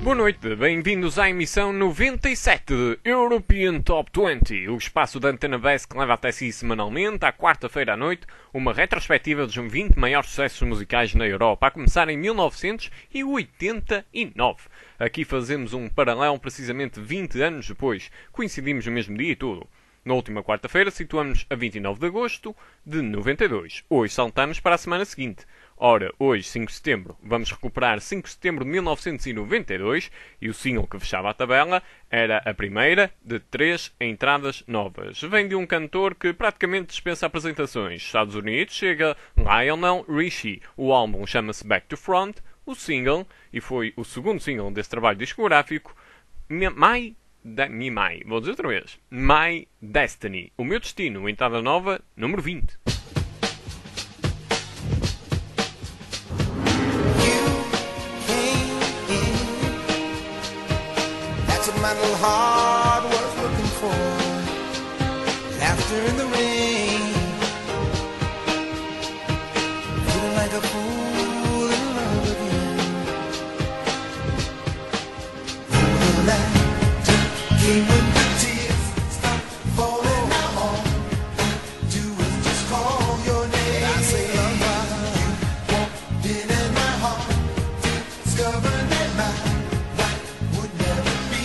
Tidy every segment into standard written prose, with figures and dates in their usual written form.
Boa noite, bem-vindos à emissão 97 de European Top 20, o espaço da Antena Bass que leva até si semanalmente, à quarta-feira à noite, uma retrospectiva dos 20 maiores sucessos musicais na Europa, a começar em 1989. Aqui fazemos um paralelo precisamente 20 anos depois, coincidimos no mesmo dia e tudo. Na última quarta-feira situamos a 29 de agosto de 92. Hoje saltamos para a semana seguinte. Ora, hoje, 5 de setembro, vamos recuperar 5 de setembro de 1992 e o single que fechava a tabela era a primeira de 3 entradas novas. Vem de um cantor que praticamente dispensa apresentações. Estados Unidos chega Lionel Richie. O álbum chama-se Back to Front. O single, e foi o segundo single desse trabalho discográfico, My Destiny. O meu destino, entrada nova, número 20. My little heart was looking for laughter in the rain, feeling like a fool in love again. The laughter came when the tears stopped falling. Now all I do is just call your name. I say, love, you walked in my heart, discovered that my life would never be.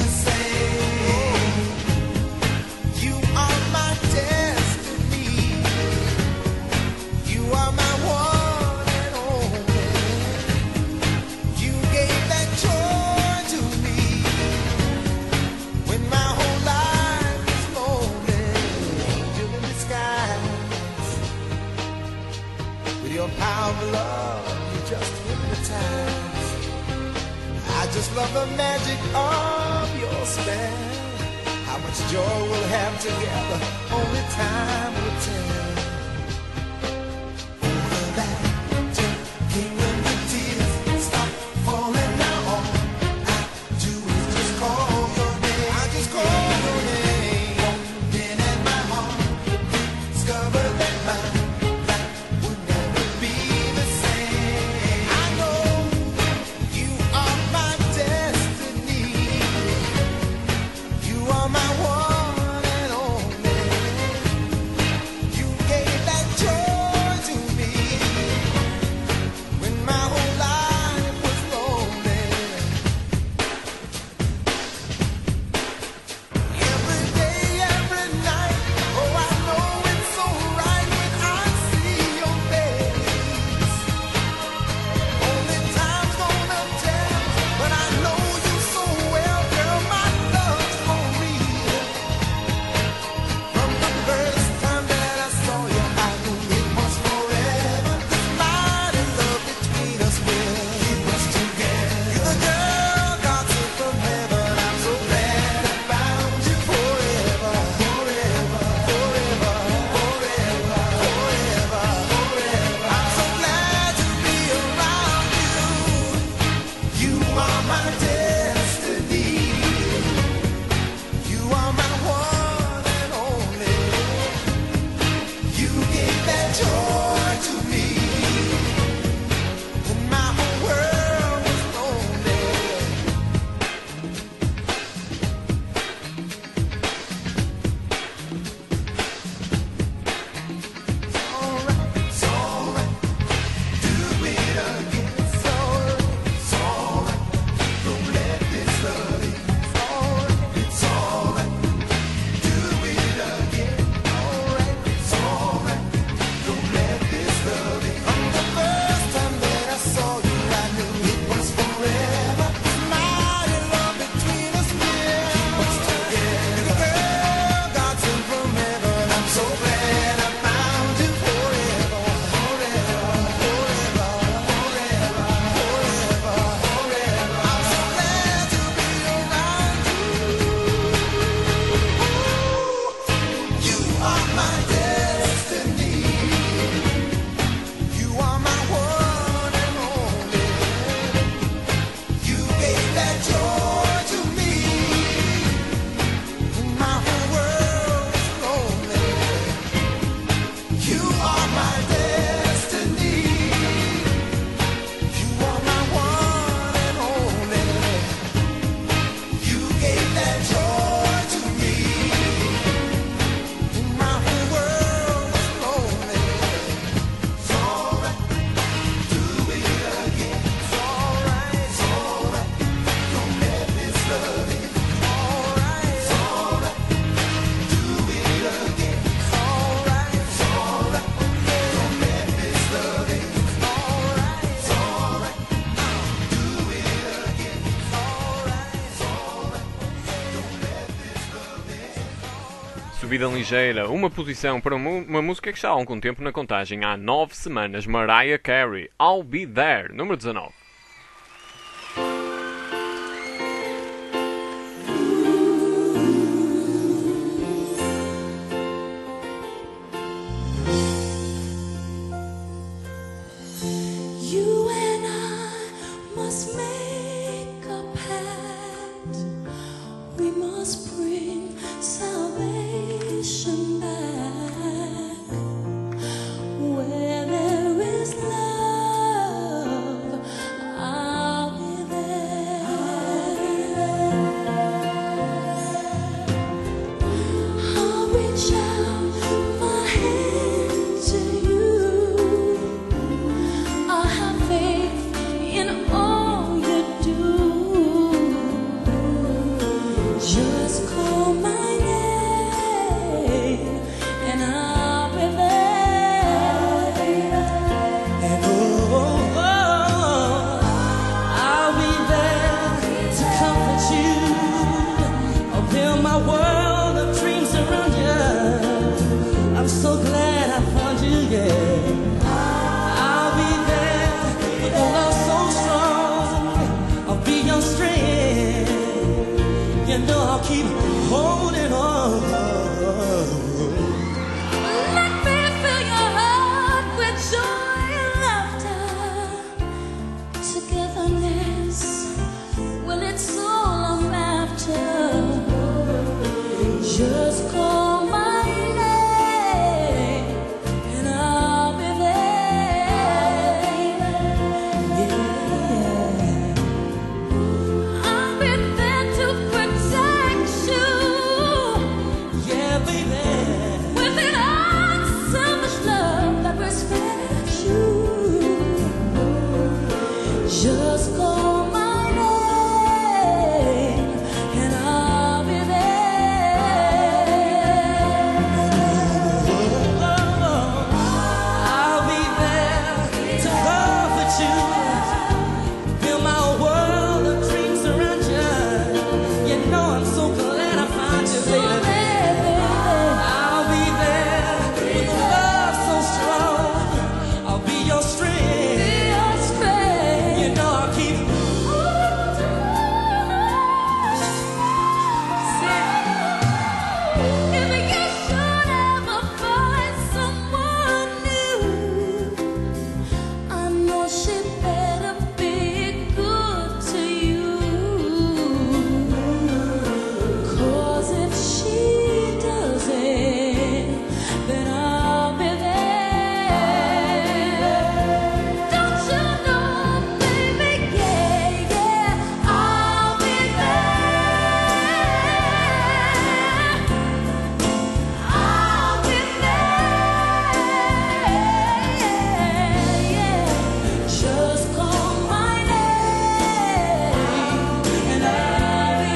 Love the magic of your spell. How much joy we'll have together, only time will tell. You Subida ligeira, uma posição para uma música que está há algum tempo na contagem. Há 9 semanas, Mariah Carey, I'll Be There, número 19. You and I must make a pact. We must bring salvation back. Where there is love, I'll be there. I'll reach out my hand to you. I have faith in all you do. Just call my name and I'll be there. And oh, I'll be there to comfort you. I'll build my world of dreams around you. I'm so glad I found you, yeah. I'll be there with a love so strong. I'll be your strength. You know I'll keep holding on. Let me fill your heart with joy and laughter. Togetherness, well, it's all I'm after. Just call my name and I'll be there. Yeah. I'll be there to protect you. Yeah, baby. With an unselfish love that respects you. Just call my name and I'll be there. I'll be there to comfort you. Build my world of dreams around you. You know I'm so glad I found you, baby. I'll be there with a love so strong. I'll be your strength. You know I'll keep. If you should ever find someone new, I know she better be good to you. 'Cause if she doesn't, then I'll be there. Don't you know, baby? Yeah, yeah, I'll be there. I'll be there. Yeah. Just call my name and I'll be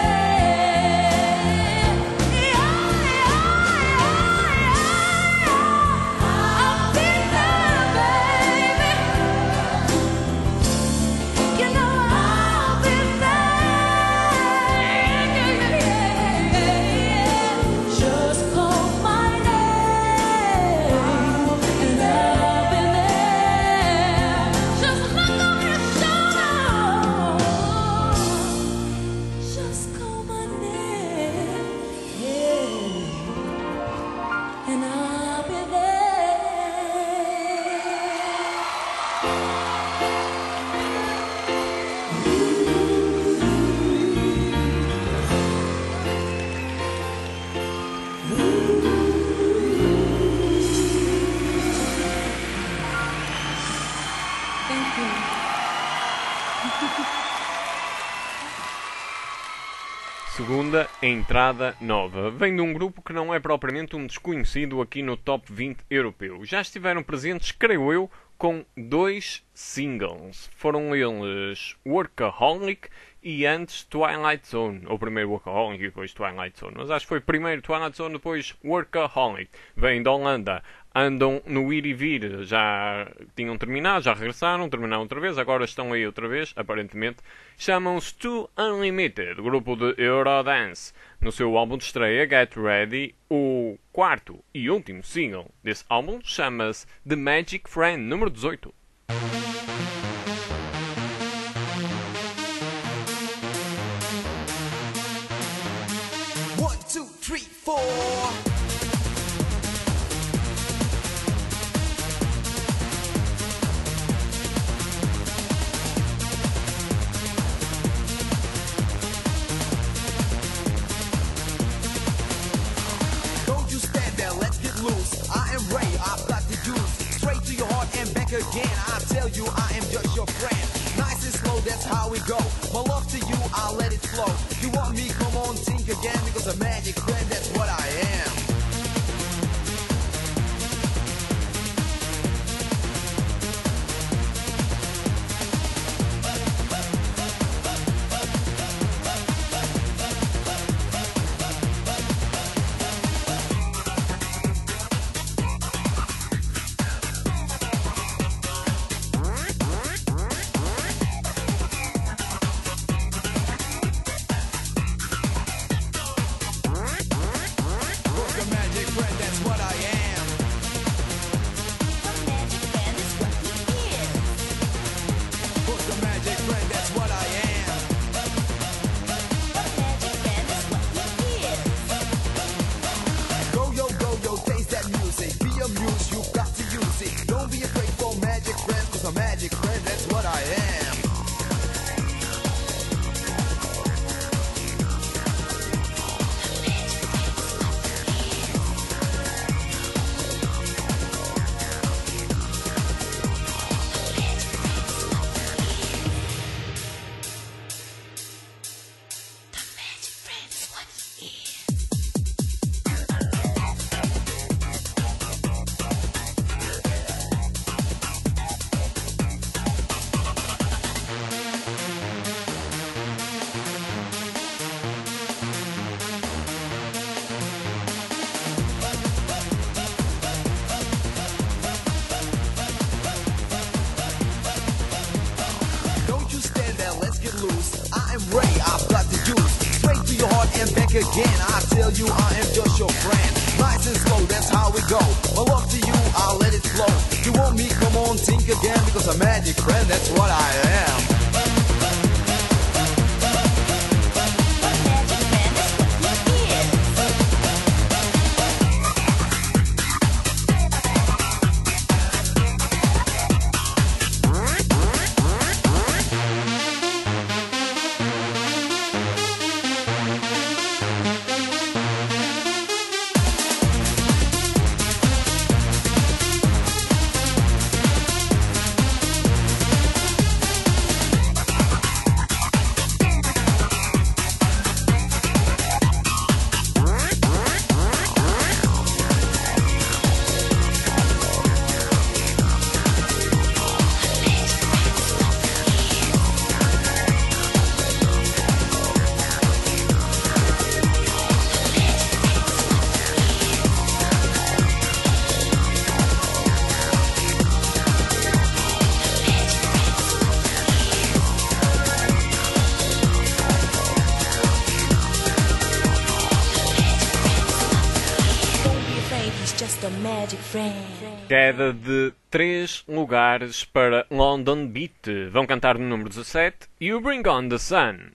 there. I'll be there, baby. You know I'll be there. Just call my name and I'll be there. Just look over your shoulder. Just call my name, yeah, and I'll be there. Thank you. Segunda entrada nova. Vem de um grupo que não é propriamente um desconhecido aqui no Top 20 europeu. Já estiveram presentes, creio eu, com 2 singles. Foram eles Workaholic e antes Twilight Zone. Ou primeiro Workaholic e depois Twilight Zone. Mas acho que foi primeiro Twilight Zone, depois Workaholic. Vêm da Holanda. Andam no ir e vir, já tinham terminado, já regressaram, terminaram outra vez, agora estão aí outra vez, aparentemente. Chamam-se Too Unlimited, grupo de Eurodance. No seu álbum de estreia, Get Ready, o quarto e último single desse álbum chama-se The Magic Friend, número 18. One, two, three, four. Don't you stand there, let's get loose. I am Ray, I've got the juice. Straight to your heart and back again. I tell you, I am just your friend. Nice and slow, that's how we go. My love to you, I'll let it flow. You want me, come on, think again. Because a magic friend, that's what I am. Again, I tell you I am just your friend. Nice and slow, that's how we go. My love to you, I'll let it flow. You want me, come on, think again. Because a magic friend, that's what I am. Queda de 3 lugares para London Beat. Vão cantar no número 17 You Bring On The Sun.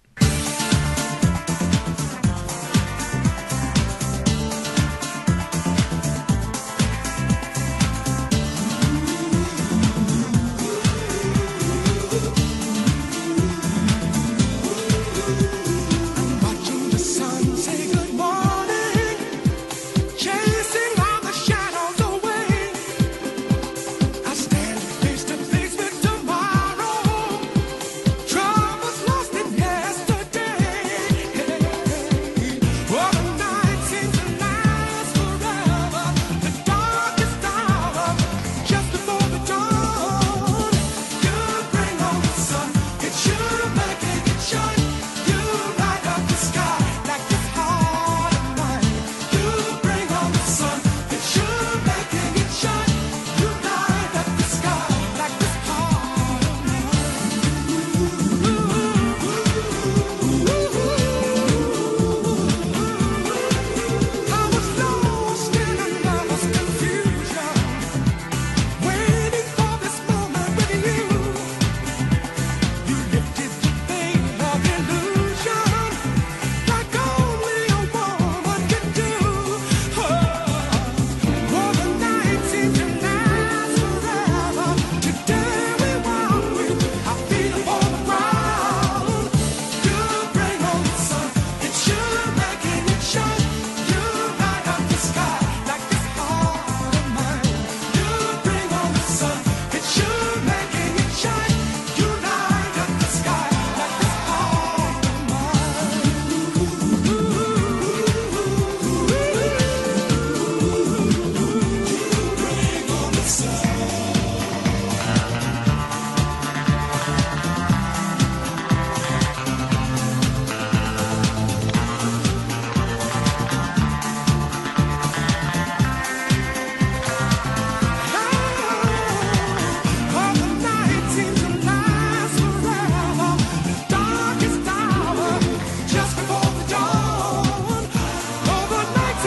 Troubles lost in yesterday.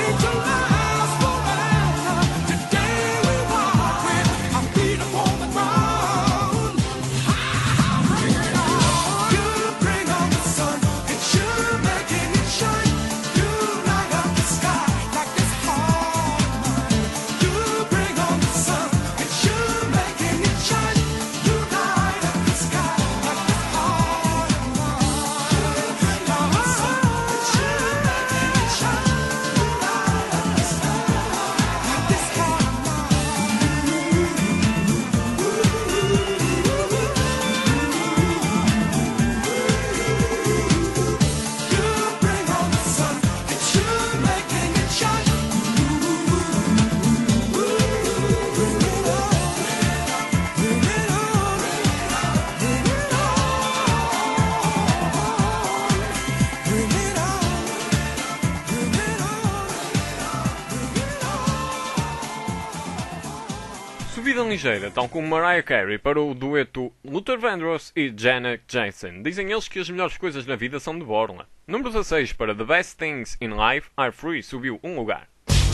Subida ligeira, tal como Mariah Carey para o dueto Luther Vandross e Janet Jackson. Dizem eles que as melhores coisas na vida são de borla. Número 16 para The Best Things in Life Are Free subiu um lugar.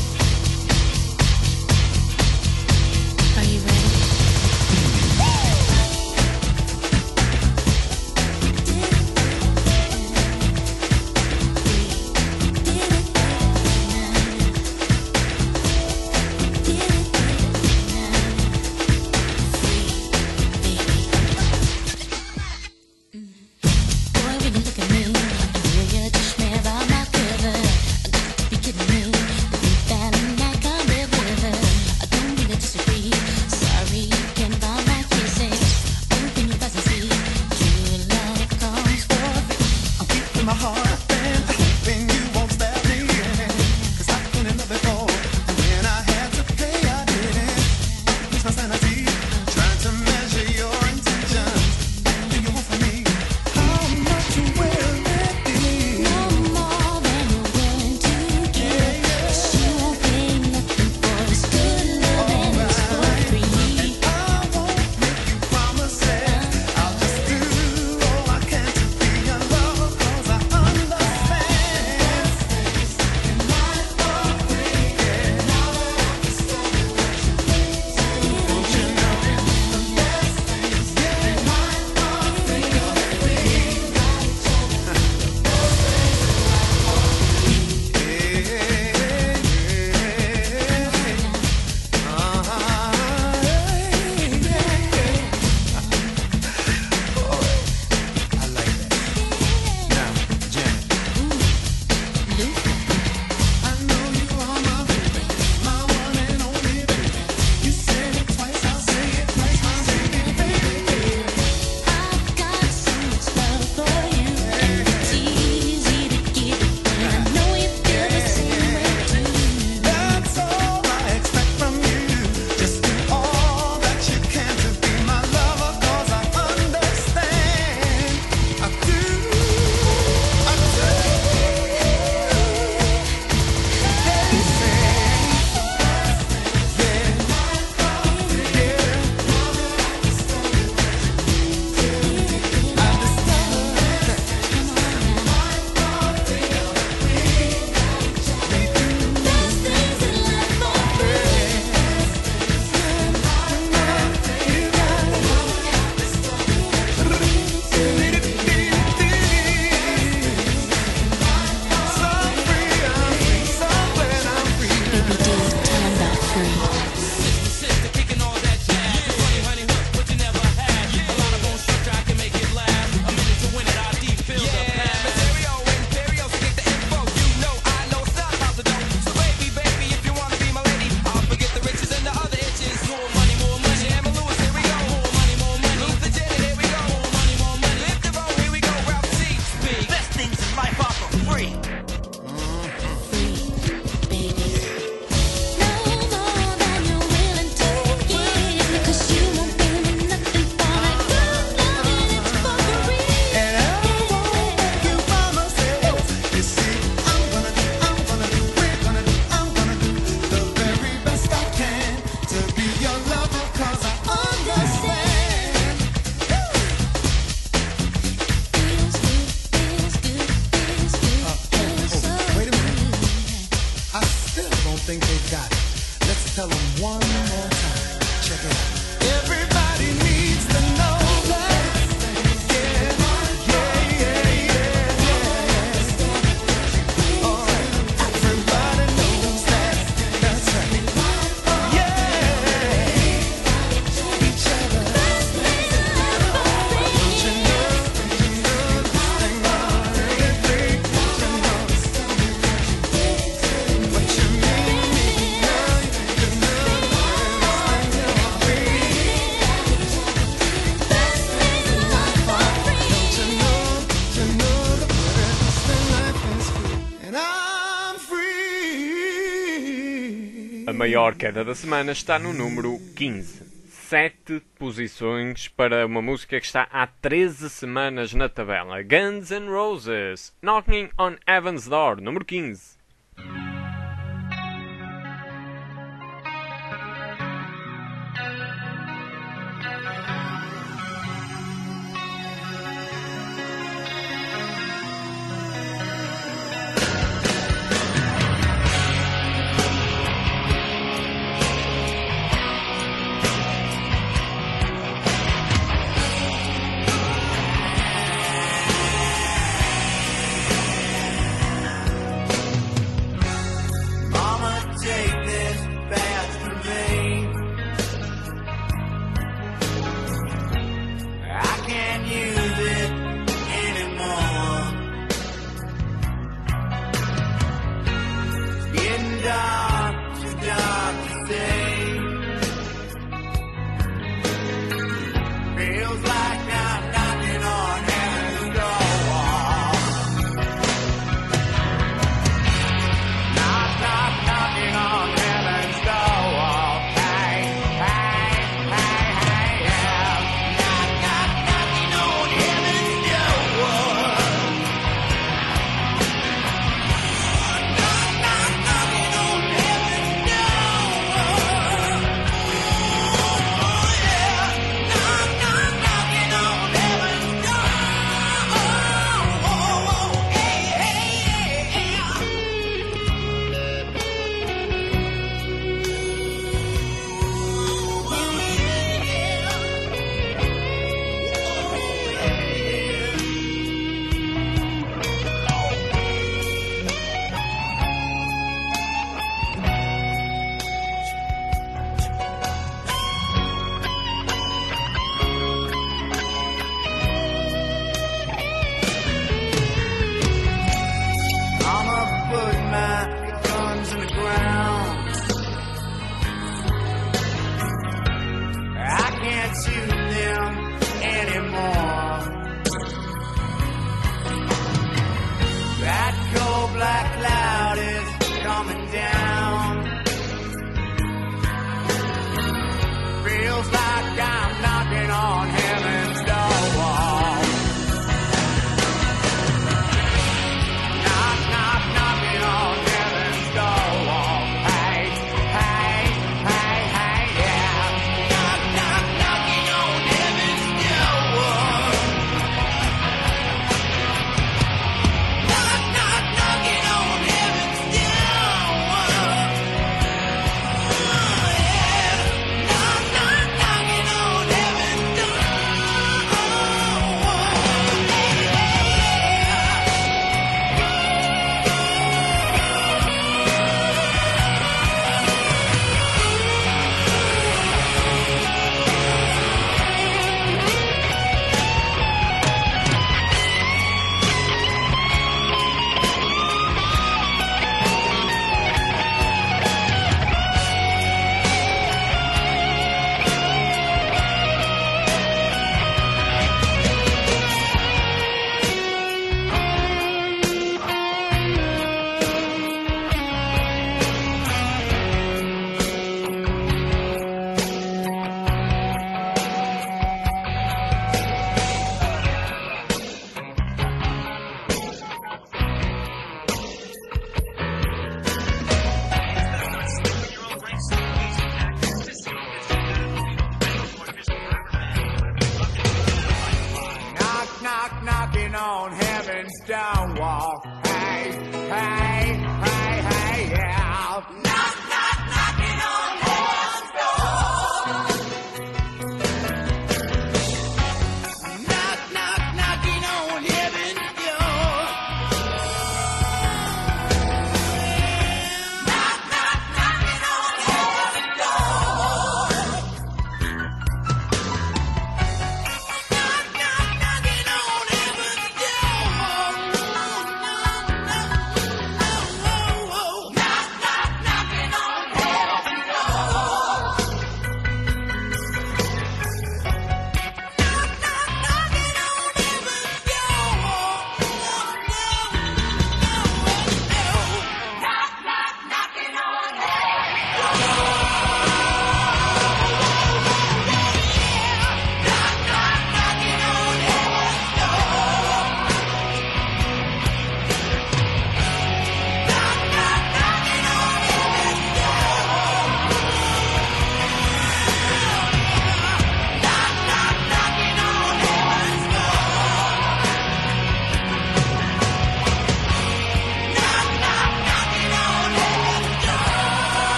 Are you ready? Boy, when you look at me, you just smell about my river. Be kidding me. think they've got it. Let's tell them one more time. Check it out. Everybody needs to know that. Yeah, yeah, yeah, yeah, yeah. All right. Everybody knows that. That's right. Yeah. Each other. Don't you know? Hang on, everything. Don't you know? What you mean, girl? You know this thing you'll be. Don't you know the best in life is free, and I'm free. A maior queda da semana está no número 15. 7 posições para uma música que está há 13 semanas na tabela. Guns N' Roses, Knocking on Heaven's Door, número 15. Mama, take this bath from me. I can't use it anymore. It's getting dark, too dark to stay. Feels like I'm knocking on heaven's door. Knock, knock, knocking on heaven's door. Hey, hey, hey, hey, yeah. Knock, knock, knocking on heaven's door. Knock, knock, knocking on heaven's door. Oh, yeah. Knock, knock, knocking on heaven's door. Oh, hey, hey, hey, I'ma put my guns in the ground. I can't shoot them anymore. That cold black cloud is coming down. Feels like I'm knocking on heaven's door. Knock, knock, knocking on heaven's door. Hey, hey, hey, hey, yeah. Knock, knock, knocking on heaven's door. Knock, knock, knocking on heaven's door.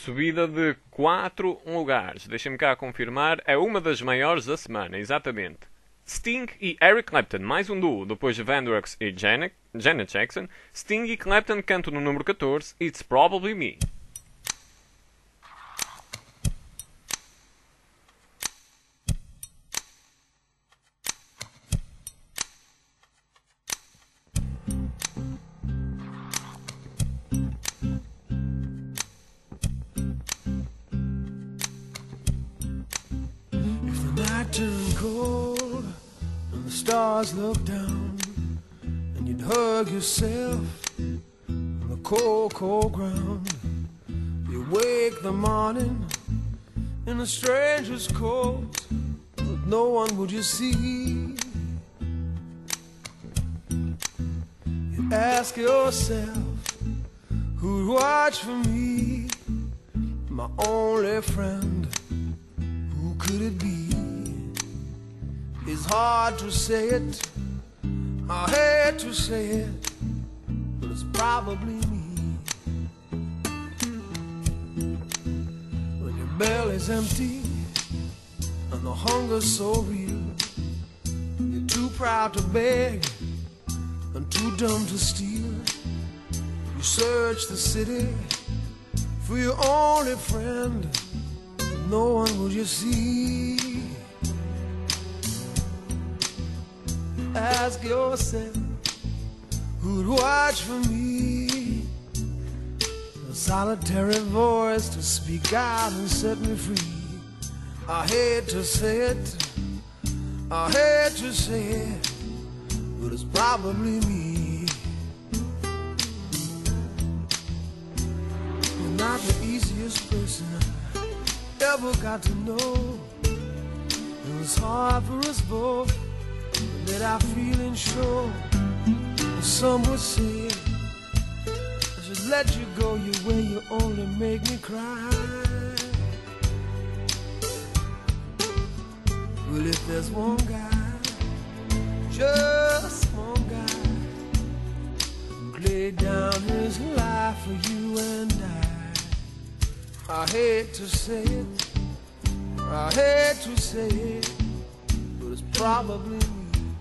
subida de 4 lugares. Deixem-me cá confirmar. É uma das maiores da semana, exatamente. Sting e Eric Clapton, mais um duo, depois de Vandrox e Janet Jackson. Sting e Clapton cantam no número 14, It's Probably Me. If the night turned cold and the stars looked down, and you'd hug yourself on the cold, cold ground, you wake the morning in a stranger's coat, but no one would you see. You ask yourself, who'd watch for me, my only friend? Who could it be? It's hard to say it, I hate to say it, but it's probably me. When your belly's empty and the hunger's so real, you're too proud to beg and too dumb to steal. You search the city for your only friend, no one will you see. Ask yourself, who'd watch for me? A solitary voice to speak out and set me free. I hate to say it, I hate to say it, but it's probably me. You're not the easiest person I ever got to know. It was hard for us both to let our feelings show. Some would say I should let you go your way, you only make me cry. Well, if there's one guy, just one guy, who laid down his life for you and I hate to say it, I hate to say it, but it's probably me.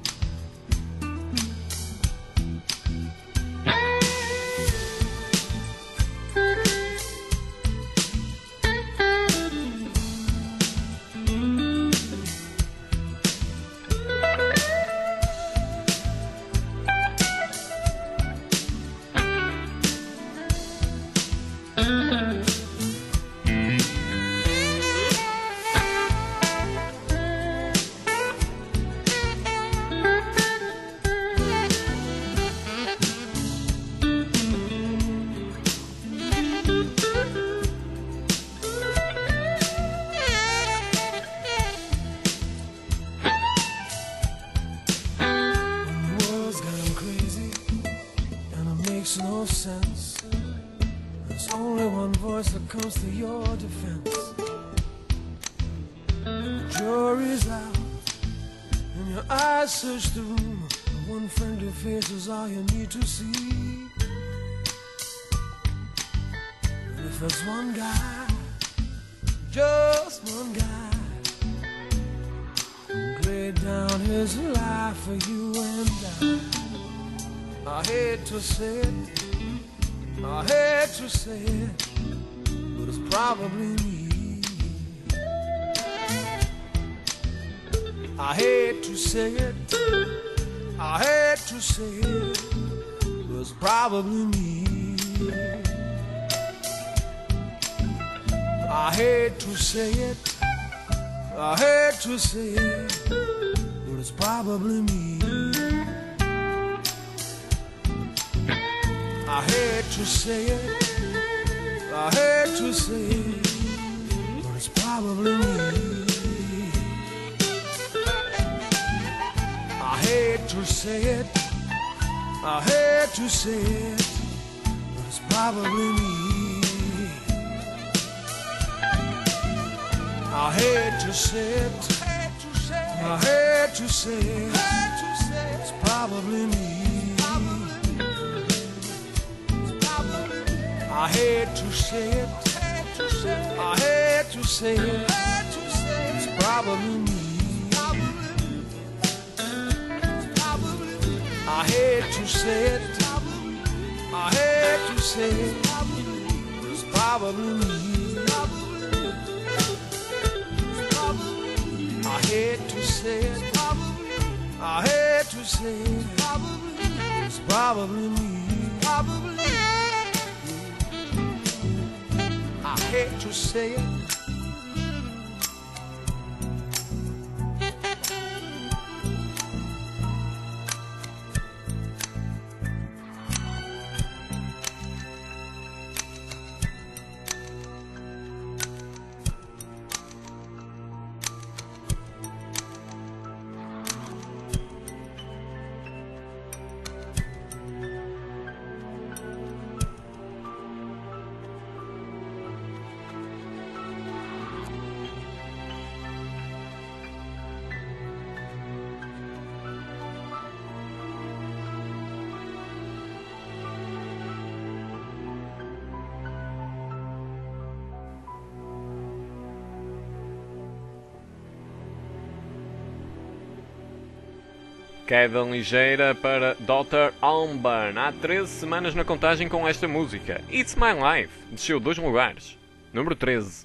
No sense. There's only one voice that comes to your defense. And the jury's out, and your eyes search the room. And one friendly face is all you need to see. And if there's one guy, just one guy, who laid down his life for you and I hate to say it, I hate to say it, but it's probably me. I hate to say it, I hate to say it, but it's probably me. I hate to say it, I hate to say it, but it's probably me. I hate to say it, I hate to say it, but it's probably me. I hate to say it, I hate to say it, but it's probably me. I hate to say it, I hate to say it, it's probably me. I hate to say it, I hate to say it, it's probably me. I hate to say it, I hate to say it, it's probably me. I hate to say it, I hate to say it, it's probably me. I hate to say it. Queda ligeira para Dr. Albarn. Há 13 semanas na contagem com esta música. It's My Life. Desceu 2 lugares. Número 13.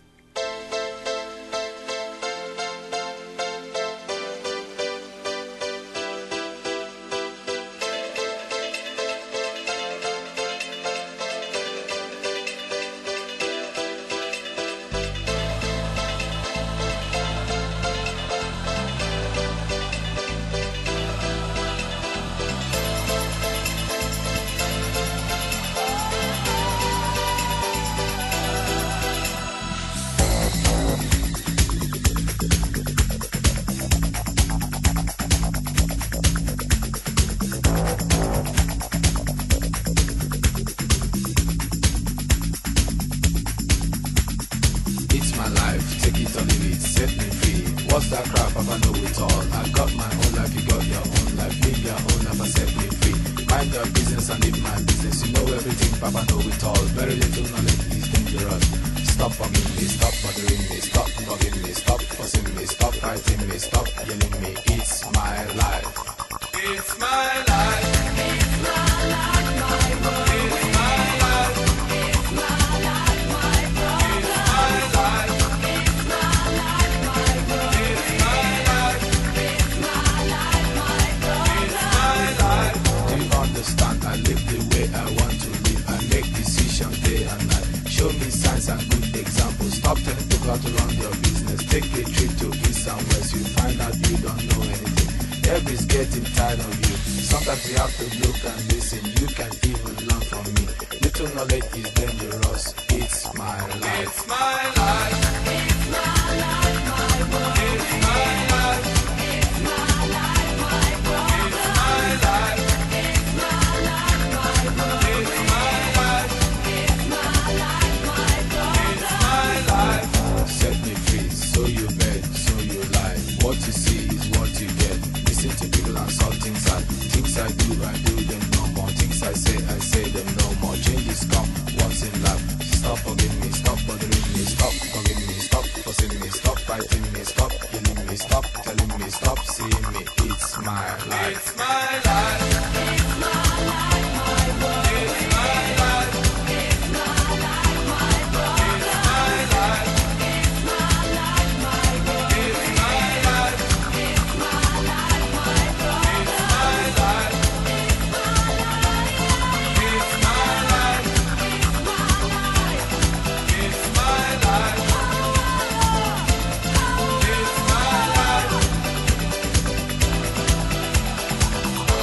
What's that crap? I know it all. I got my own life, you got your own life. Live your own life and set me free. Mind your business and live my business. You know everything, Papa know it all. Very little knowledge is dangerous. Stop bugging me, stop bothering me, stop bugging me, stop fussing me, stop fighting me, stop yelling me. It's my life. It's my life. It's my life, my world. It's my life. It's my life, my brother. It's my life. It's my life, my world. It's my life. It's my life, my brother. It's my life. Do you understand? I live the way I want to live. I make decisions day and night. Show me signs and good examples. Stop telling people how to run your business. Take a trip to east and west. You find out you don't know anything. Everybody's getting tired of you. Sometimes you have to look and listen. You can even learn from me. Little knowledge is dangerous. It's my life. It's my life. It's my life, my world. It's my life. It's my life, my brother. It's my life. It's my life, my world. It's my life. It's my life, my brother. It's my life. Set me free, so you beg, so you lie. What you see is what you get. Listen to people and solve things I do them no more. Things I say them no more. Changes come once in life. Stop forgiving me, stop bothering me, stop forgiving me, stop fussing me, stop fighting me, stop killing me, stop telling me, stop seeing me. It's my life. It's my life. It's my life, my world. It's my life. It's my life, my brother. It's my life. It's my life, my world. It's my life. It's my life, my brother. It's my life. It's my life. It's my life. It's my life. It's my life. It's my life.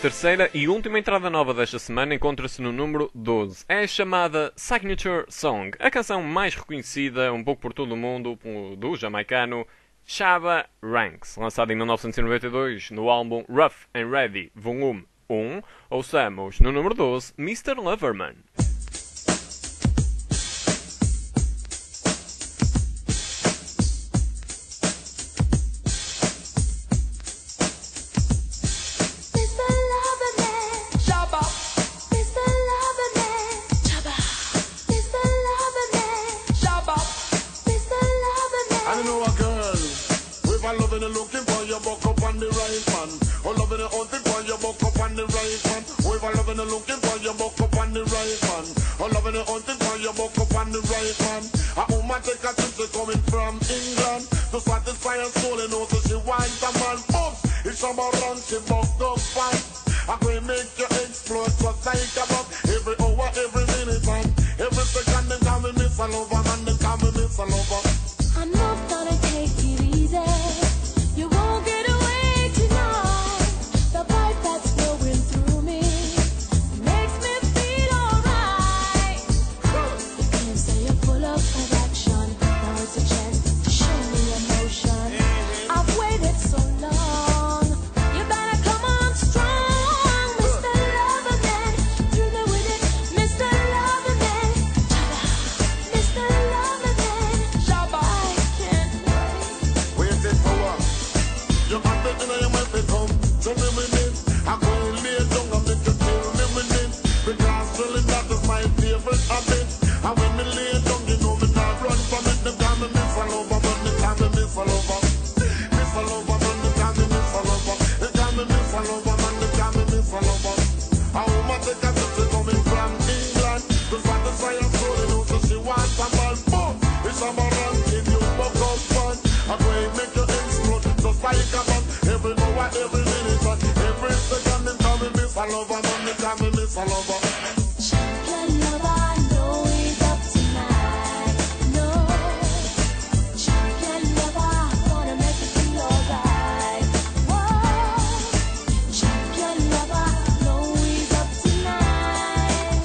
terceira e última entrada nova desta semana encontra-se no número 12. É a chamada Signature Song, a canção mais reconhecida um pouco por todo o mundo do jamaicano Shabba Ranks, lançada em 1992 no álbum Rough and Ready, volume 1. Ouçamos no número 12 Mr. Loverman. Looking for your buck up on the right man. Oh, loving the hunting for your buck up on the right man. Oh, if I loving the looking for your buck up on the right man. Oh, loving the hunting for your buck up on the right man. A woman take a trip to coming from England to satisfy her soul and also she wants a man. Oops, it's about run, she bucked up fast. I can make you explode just like a bomb. Every hour, every minute, man. Every second, they call me Miss a Lover, man. They call me Miss a Lover. I'm not gonna take it easy. You won't get away tonight. The vibe that's flowing through me makes me feel alright. You can't say you're full of action. Now it's a chance to show me emotion. I've waited so long. You better come on strong, Mr. Loverman. Do me with it, Mr. Loverman. Mr. Loverman. I can't wait. Wait it for what? You got the inner you might become. Tell me with it. I'm going to lay down and make you kill me with it. Because really that is my favorite habit. And when me lay down, you know me not run from it. They call me Miss a Lover, man. They call me Miss a Lover. Miss a Lover, man. They call me Miss a Lover. They call me Miss a Lover, man. They call me Miss a Lover. A woman take a trip to coming from England to satisfy her soul and also she wants a man. Boom! It's a man in you buck up fun. I'm going to make you explode just like a bomb. Every hour, every minute, and every second they call me Miss a Lover, man. They call me Miss a Lover. Champion lover, know he's up tonight. No, champion lover, wanna make you feel alright. Whoa, champion lover, know he's up tonight.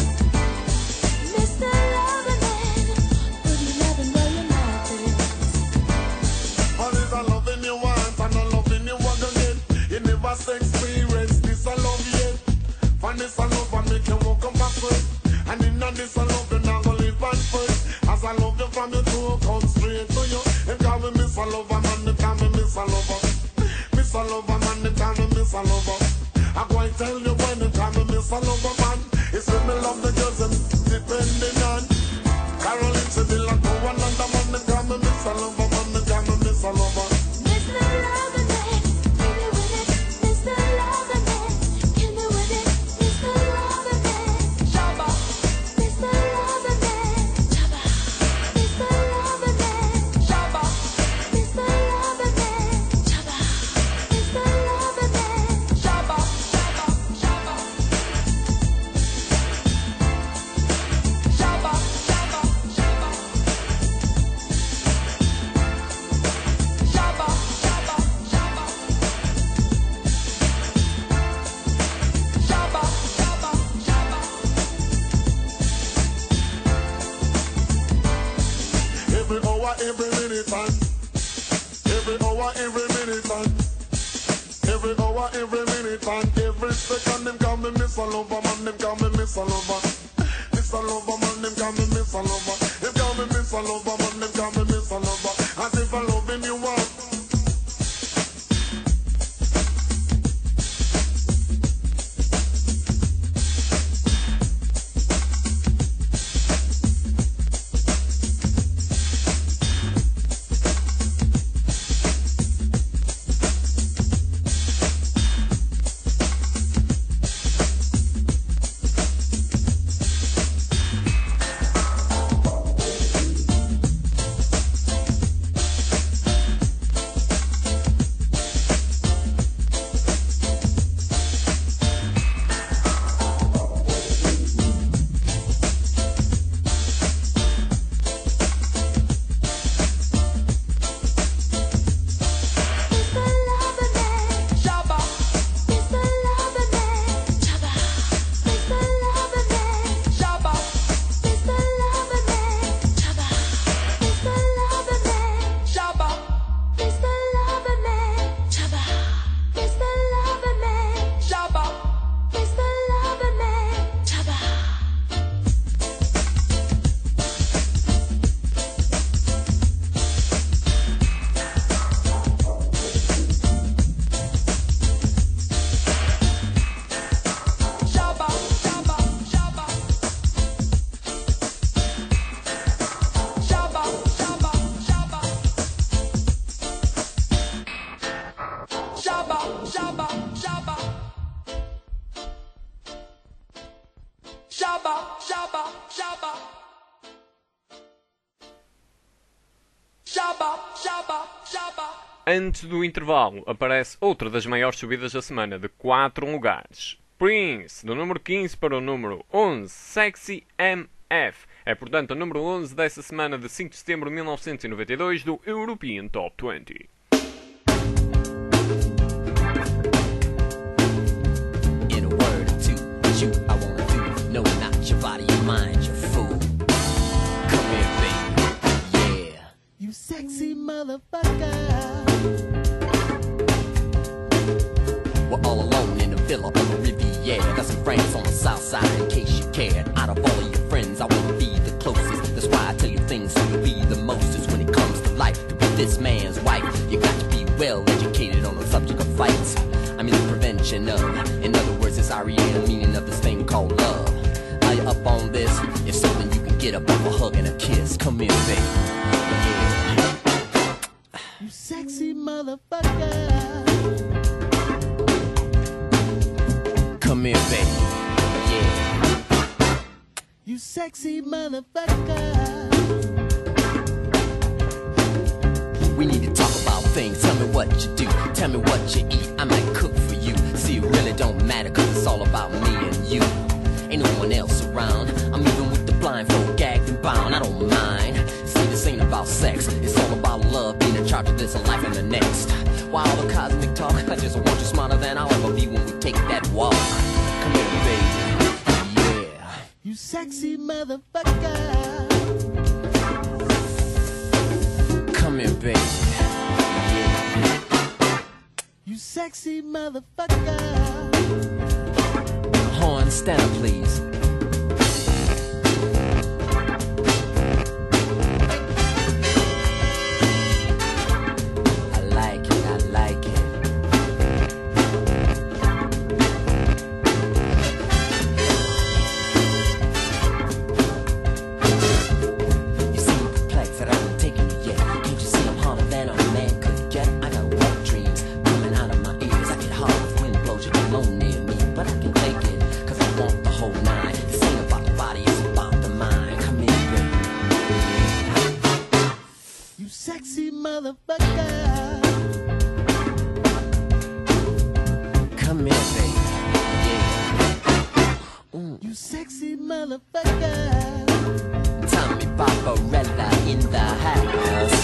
Mr. Loverman, good loving, well you nothing. All is a loving you want and a loving you want to get. You never experience this a love yet. For this a love and make you walk up backward. And in this a love you not gonna live on first. As I love you from your toe, come straight to you. They call me Miss a Lover, man. They call me Miss a Lover. Miss a Lover, man. They call me Miss a Lover. I'm going to tell you when they call me Miss a Lover, man. It's when me love the girls and depending on Caroline, Seville, and go another man. They call me Miss a Lover, man. They call me Miss a Lover. Mr. Loverman, give me with it, Mr. Loverman, give me with it, Mr. Loverman. Shabba, Mr. Loverman, Shabba, Mr. Loverman, Shabba, Mr. Loverman, Shabba, Mr. Loverman, Shabba, Shabba, Shabba, Shabba, Shabba, Shabba. Shabba, shabba, shabba. Shabba, shabba, shabba. Every hour, every minute, and every hour, every minute, and every hour, every minute, and every second, them call me Miss a Lover, man. Them call me Miss a Lover. Miss a Lover, man. Them call me Miss a Lover. Them call me Miss a Lover, man. Them call me Miss a Lover. As if I'm loving you want. Shabba, shabba, shabba. Shabba, shabba, shabba. Antes do intervalo, aparece outra das maiores subidas da semana, de 4 lugares. Prince, do número 15 para o número 11, Sexy MF. É, portanto, o número 11 dessa semana de 5 de setembro de 1992 do European Top 20. In a word or two, what you I wanna do. No, not your body, your mind, you fool. Come here, baby. Yeah. You sexy motherfucker. We're all alone in the villa on the Riviera. Got some friends on the south side in case you cared. Out of all of your friends, I wanna be the closest. That's why I tell you things so you'll be the mostest. When it comes to life, to be this man's wife, you got to be well educated on the subject of fights. I mean the prevention of. In other words, it's REA, the meaning of this thing called love. Are you up on this? If so, then you can get up off a hug and a kiss. Come here, baby. Yeah. You sexy motherfucker. Come here, baby. Yeah. You sexy motherfucker. We need to talk about things. Tell me what you do. Tell me what you eat. I might cook for you. See, it really don't matter, cause it's all about me and you. Ain't no one else around. I'm even with the blindfold, gagged and bound. I don't mind. See, this ain't about sex. It's all about love, being in charge of this life and the next. Why all the cosmic talk? I just want you smarter than I'll ever be when we take that walk. Come here, baby. Yeah. You sexy motherfucker. Come here, baby. Yeah. You sexy motherfucker. Horn, stand up, please. I like it, I like it. You seem perplexed that I haven't taken you yet. Can't you see I'm harder than a man could get? I got wet dreams coming out of my ears. I get hard if wind blows you alone near me, but I can take it, cause I want the whole nine. This ain't about the body, it's about the mind. Come here, baby. You sexy motherfucker. Come here, baby. Yeah. You sexy motherfucker. Tommy Barbarella in the house.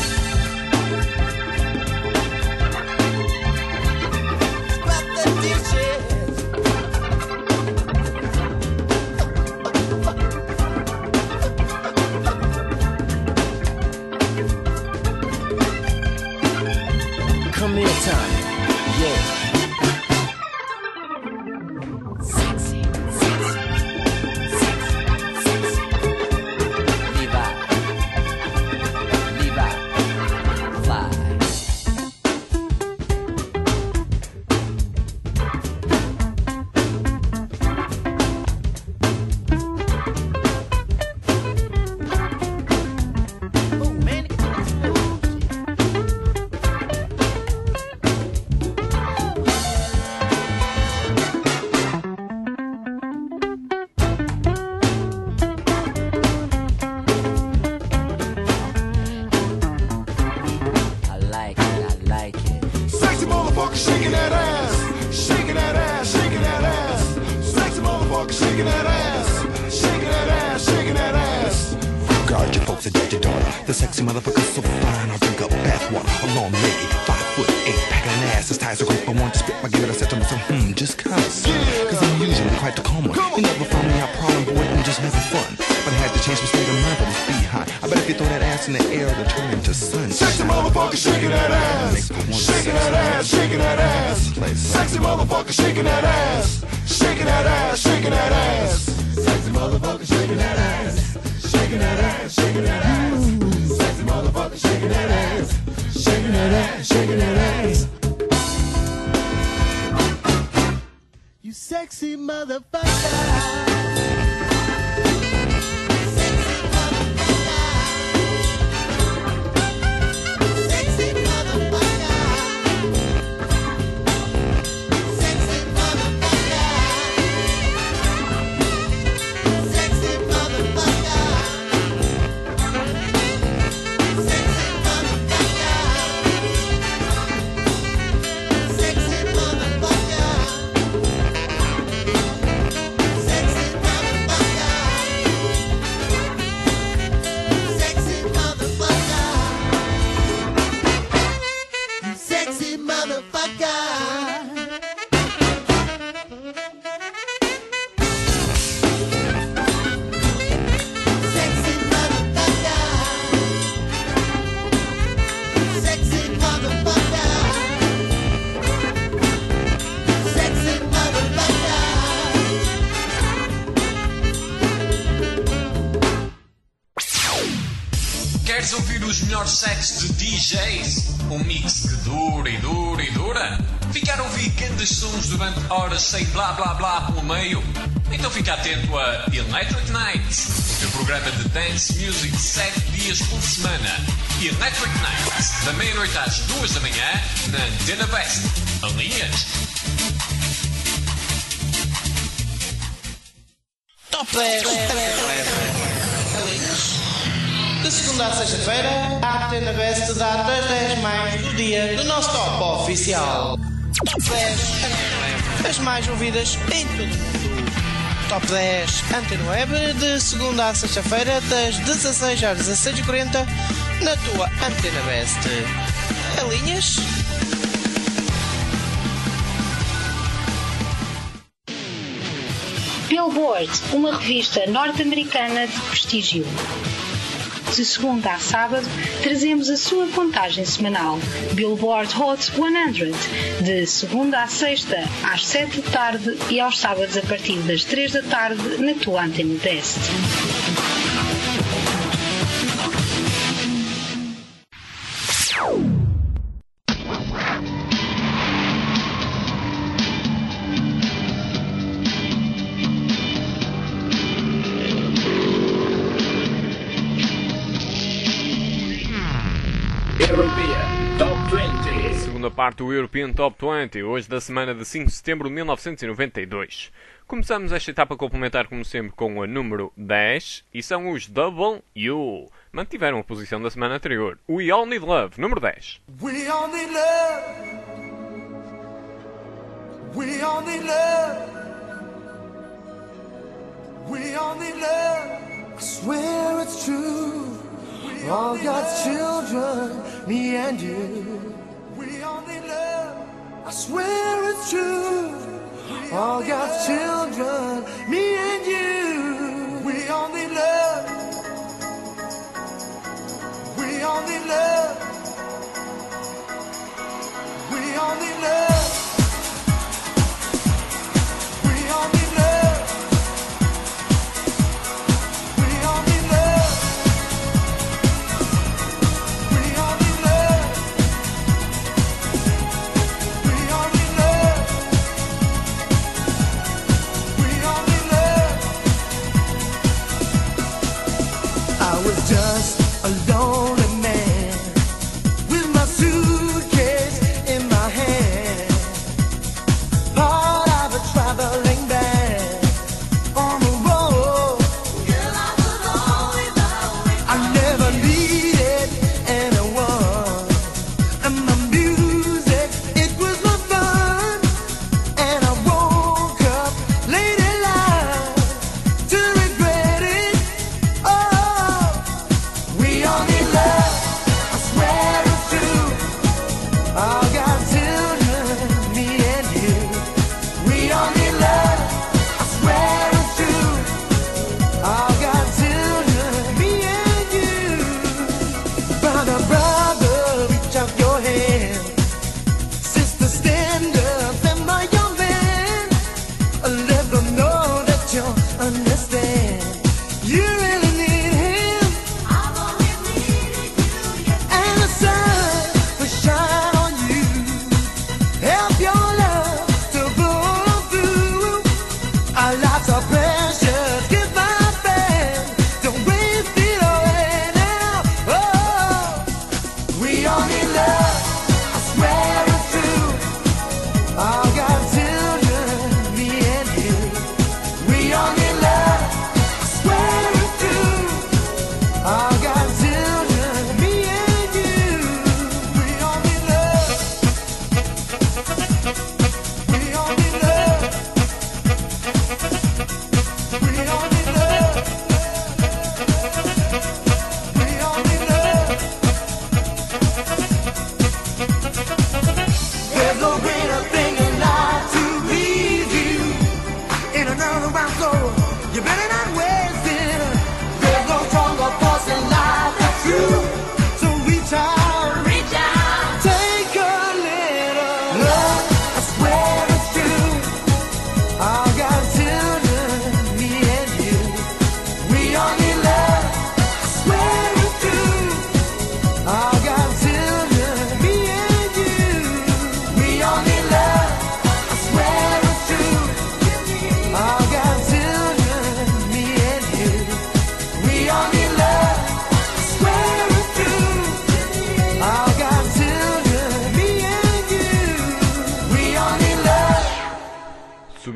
Scrap the dishes. Come here, Tommy. Yeah. Sexy, sexy, sexy, sexy. Levi, fly. Oh man, I like it, I like it. Sexy motherfucker shaking that ass, shaking that ass, shaking that ass. Sexy motherfucker shaking that ass, shaking that ass, shaking that ass. Guard your folks and judge your daughter. The sexy motherfucker's so fine, I'll drink up bathwater. A long lady, 5'8", packing an ass as tight as a grape. I want to spit, I give it a set to myself, just cuz. Cause I'm usually quite the calm one. You never found me out prowling, boy, I'm just having fun. But I had to change my state of mind for this behind. I bet if you throw that ass in the air, it'll turn into sun. Sexy motherfucker shaking that ass, shaking that ass, shaking that ass. Sexy motherfucker shaking that ass, shaking that ass, shaking that ass. Sexy motherfucker shaking that ass, shaking that ass, shaking that ass. Sexy motherfucker shaking that ass, shaking that ass, shaking that ass. You sexy motherfucker. ouvir os melhores sets de DJs? Um mix que dura e dura e dura? Ficar a ouvir grandes sons durante horas sem blá blá blá pelo meio? Então fica atento a Electric Nights, o teu programa de dance music 7 dias por semana. Electric Nights, da meia-noite às 2 da manhã, na Antena Best. Alinhas? Top 10. De segunda a sexta-feira, a Antena Best dá das 10 mais do dia do nosso top oficial. Top 10. As mais ouvidas em todo o mundo. Top 10 Antena Web, de segunda a sexta-feira, das 16 às 16h40, na tua Antena Best. Alinhas? Billboard, uma revista norte-americana de prestígio. De segunda a sábado, trazemos a sua contagem semanal, Billboard Hot 100, de segunda a sexta, às 7 da tarde e aos sábados a partir das 3 da tarde, na tua Antena Best. Segunda parte do European Top 20, hoje da semana de 5 de setembro de 1992. Começamos esta etapa complementar, como sempre, com a número 10, e são os Double U. Mantiveram a posição da semana anterior. We All Need Love, número 10. We all need love. We all need love. We all need love. I swear it's true. All God's children, me and you. We all need love. I swear it's true. All God's children, me and you. We all need love. We all need love. We all need love. We all need love. We all need love. We all need love. We all need love. We all need love. I was just a lonely man with my suitcase in my hand, part of a traveling band on the road. I never needed anyone, and the music, it was my fun. And I woke up late in life to regret it. Oh, we all need love. I swear it's true. All God's children, me and you. We all need love. I swear it's true. All God's children, me and you. Brother, brother, reach out your hand. Sister, stand up, and my young man. Let them know that you understand. You really need him. And the sun will shine on you. Help your love to blow through. Our lives are precious. Give my friend. Don't waste it away now. Oh, we all need love. I swear it's true. All God's children, me and you. We all need love. I swear it's true. All God's children, me and you. We all need love. We all need love. We all need love. We all need love. There's no greater thing in life to leave you in another round, so you better not waste it. There's no stronger force in life that's you. So reach out, take a little love. I swear it's true. All God's children, me and you. We all need love. I swear it's true.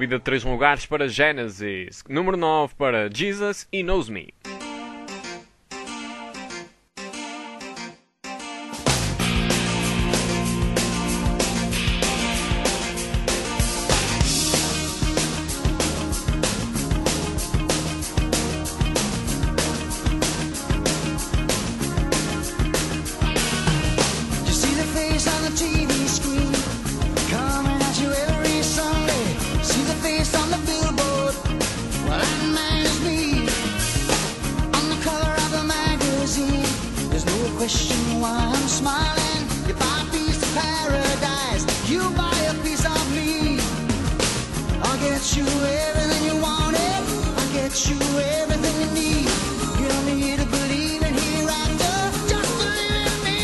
subida de 3 lugares para Genesis. Número 9 para Jesus He Knows Me. You see the face on the TV screen, coming at you every Sunday. See the face on the billboard, well that man is me. On the cover of the magazine, there's no question why I'm smiling. You buy a piece of paradise, you buy a piece of me. I'll get you everything you wanted, I'll get you everything you need. You don't need to believe in hereafter, just believe in me.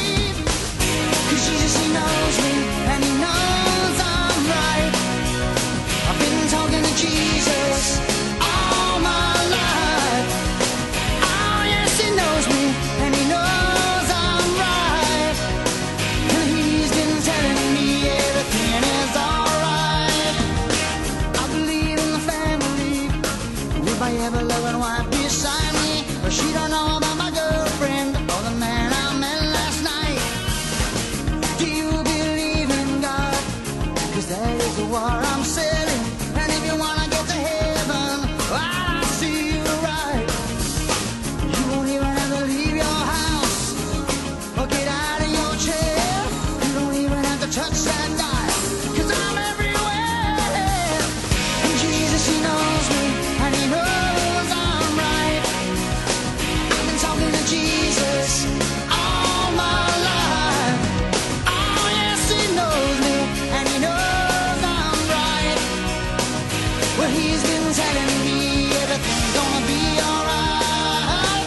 'Cause Jesus, he knows me, and he knows I'm right. I've been talking to Jesus all my life. Oh yes, he knows me, and he knows I'm right. And he's been telling me everything is alright. I believe in the family, with my ever-loving wife beside me. But she don't know about my girlfriend or the man I met last night. Do you believe in God? 'Cause that is the war I'm selling. And if you wanna get to heaven, well, I see you right. You won't even have to leave your house or get out of your chair. You don't even have to touch that dial, 'cause I'm everywhere. And Jesus, he knows me, and he knows I'm right. I've been talking to Jesus all my life. Oh yes, he knows me, and he knows I'm right. Well, he's been telling me everything's gonna be alright.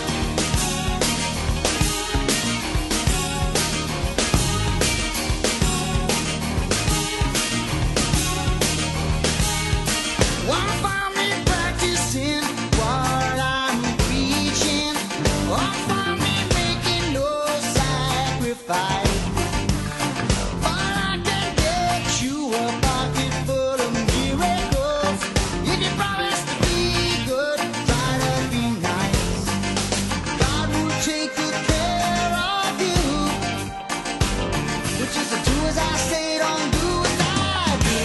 Won't find me practicing what I'm preaching. Won't find me making no sacrifice. But I can get you a pocket full of miracles. If you promise to be good, try to be nice. God will take good care of you. But just do as I say, don't do as I do.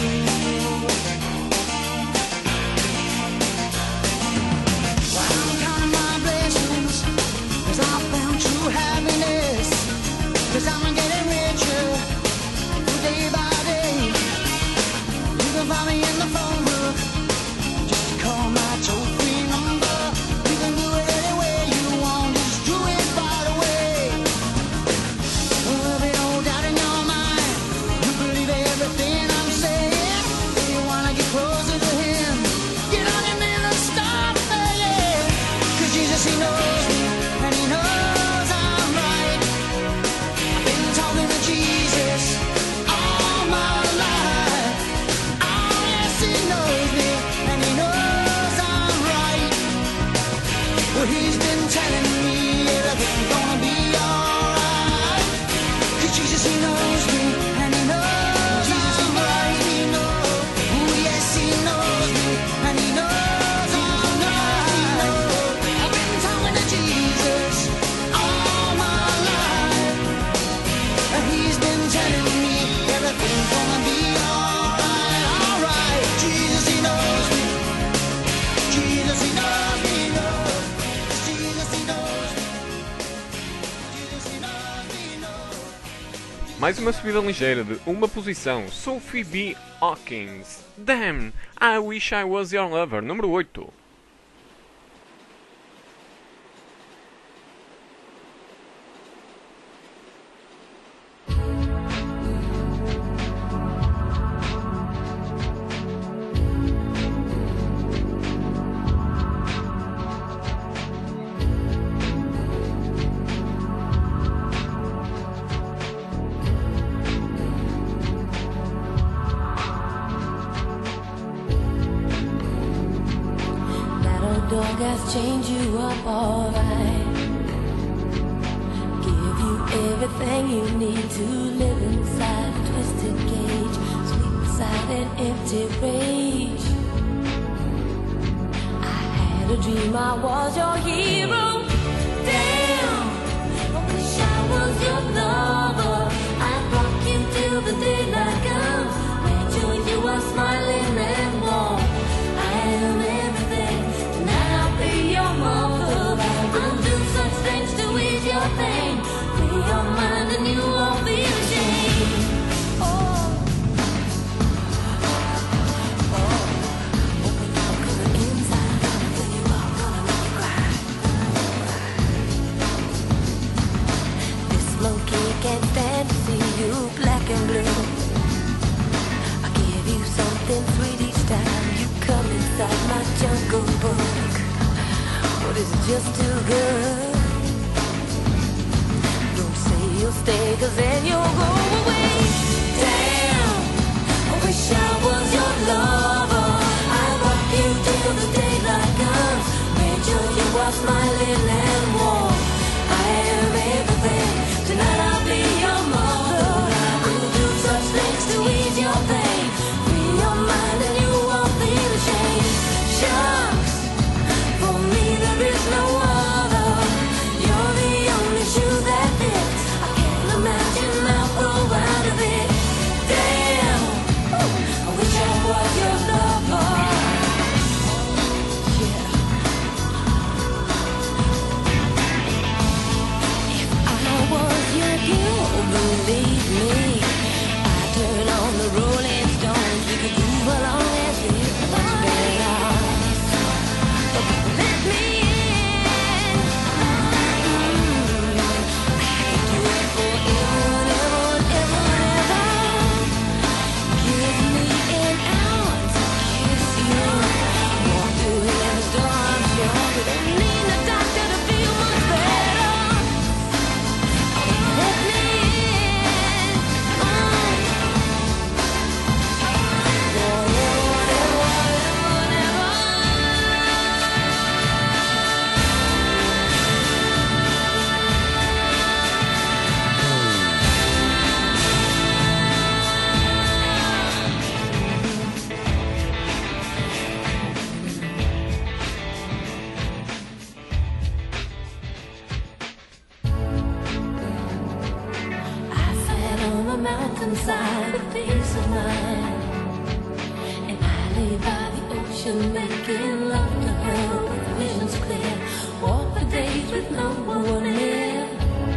Well, I'm counting my blessings, 'cause I found true happiness. 'Cause I'm getting richer day by day. You can find me in the phone book, just call my toll-free number. You can do it any way you want, just do it right away. There'll be no doubt in your mind, you believe everything I'm saying. If you wanna get closer to him, get on your knees and start praying. 'Cause Jesus, he knows me, and he knows I'm right. I've been talking to Jesus all my life. Oh yes, he knows me, and he knows I'm right. Well, he's been telling me everything's gonna be alright. 'Cause Jesus, he knows me, and he knows I'm right. He knows, oh yes, he knows me, and he knows I'm right. I've been talking to Jesus all my life. And he's been telling me everything's gonna be alright, alright. Jesus, he knows me. Jesus, he knows me, knows. Jesus, he knows me. Jesus, he knows me, knows. Mais uma subida ligeira de uma posição. Sophie B. Hawkins. Damn, I Wish I Was Your Lover. Número 8. dog has chained you up alright. Give you everything you need to live inside a twisted cage. Sweet inside an empty rage. I had a dream I was your hero. Damn, I wish I was your lover. I'd rock you till the daylight comes. Wait till you are smiling and warm. I am everything. Tonight I'll be your mother. I'll do such things to ease your pain. Free your mind and you won't feel ashamed. Can't stand to see you black and blue. I give you something sweet each time you come inside my jungle book. But it's just too good. Don't say you'll stay, 'cause then you'll go away. Damn, I wish I was your lover. I'd rock you till the daylight comes. Make sure you are smiling and warm. I am everything. Tonight I'll be your mother. I'll do such things to ease your pain. Free your mind and you won't feel ashamed. Shucks, for me there is no other. You're the only shoe that fits. I can't imagine I'll grow out of it. Damn, I wish I was your lover. Yeah. If I was your girl, believe me, I'd turn on the Rolling Stones. We could move along as if much better. Let me in. I could do it forever, ever, ever, ever. Give me an hour to kiss you. Walk through heaven's door, I'm sure we don't need a doctor to feel much better. Let me in. I sat on a mountainside with peace of mind, and I lay by the ocean making love to her with visions clear. Walk the days with no one near,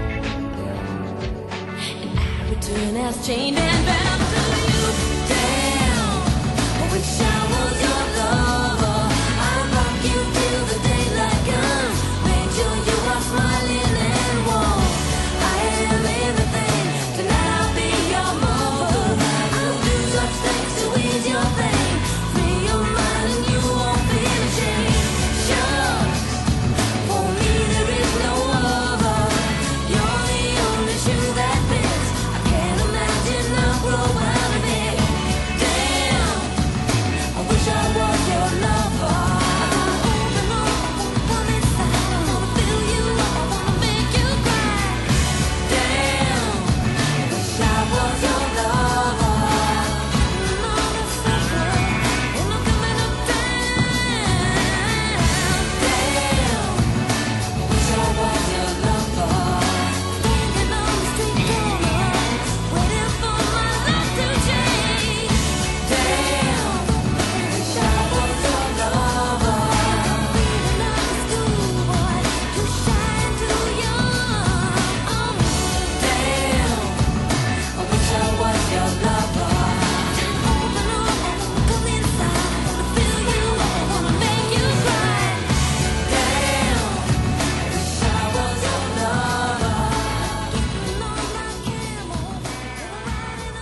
and I return as chained and bound to you. Damn, I wish I was your lover. I'd rock you till the daylight comes. Make sure you are smiling and warm. I am everything. Tonight I'll be your mother. I'll do such things to ease your pain. Free your mind and you won't feel ashamed. Shucks, for me there is no other. You're the only shoe that fits. I can't imagine I'll grow out of it. Damn, I wish I was your lover. I wanna open up, I wanna come inside, I wanna fill you up, I wanna make you cry. Damn, I wish I was your lover. I'm a sucker, and I'm coming up down. Damn, I wish I was your lover. Standing on the street corner, waiting for my life to change. Damn, I wish I was your lover. Feeling like a schoolboy, too shy and too young. Damn, I wish I was your lover. Open up, come inside, I wanna feel you up, I wanna make you cry. Damn, I wish I was your lover. Getting on my camel, riding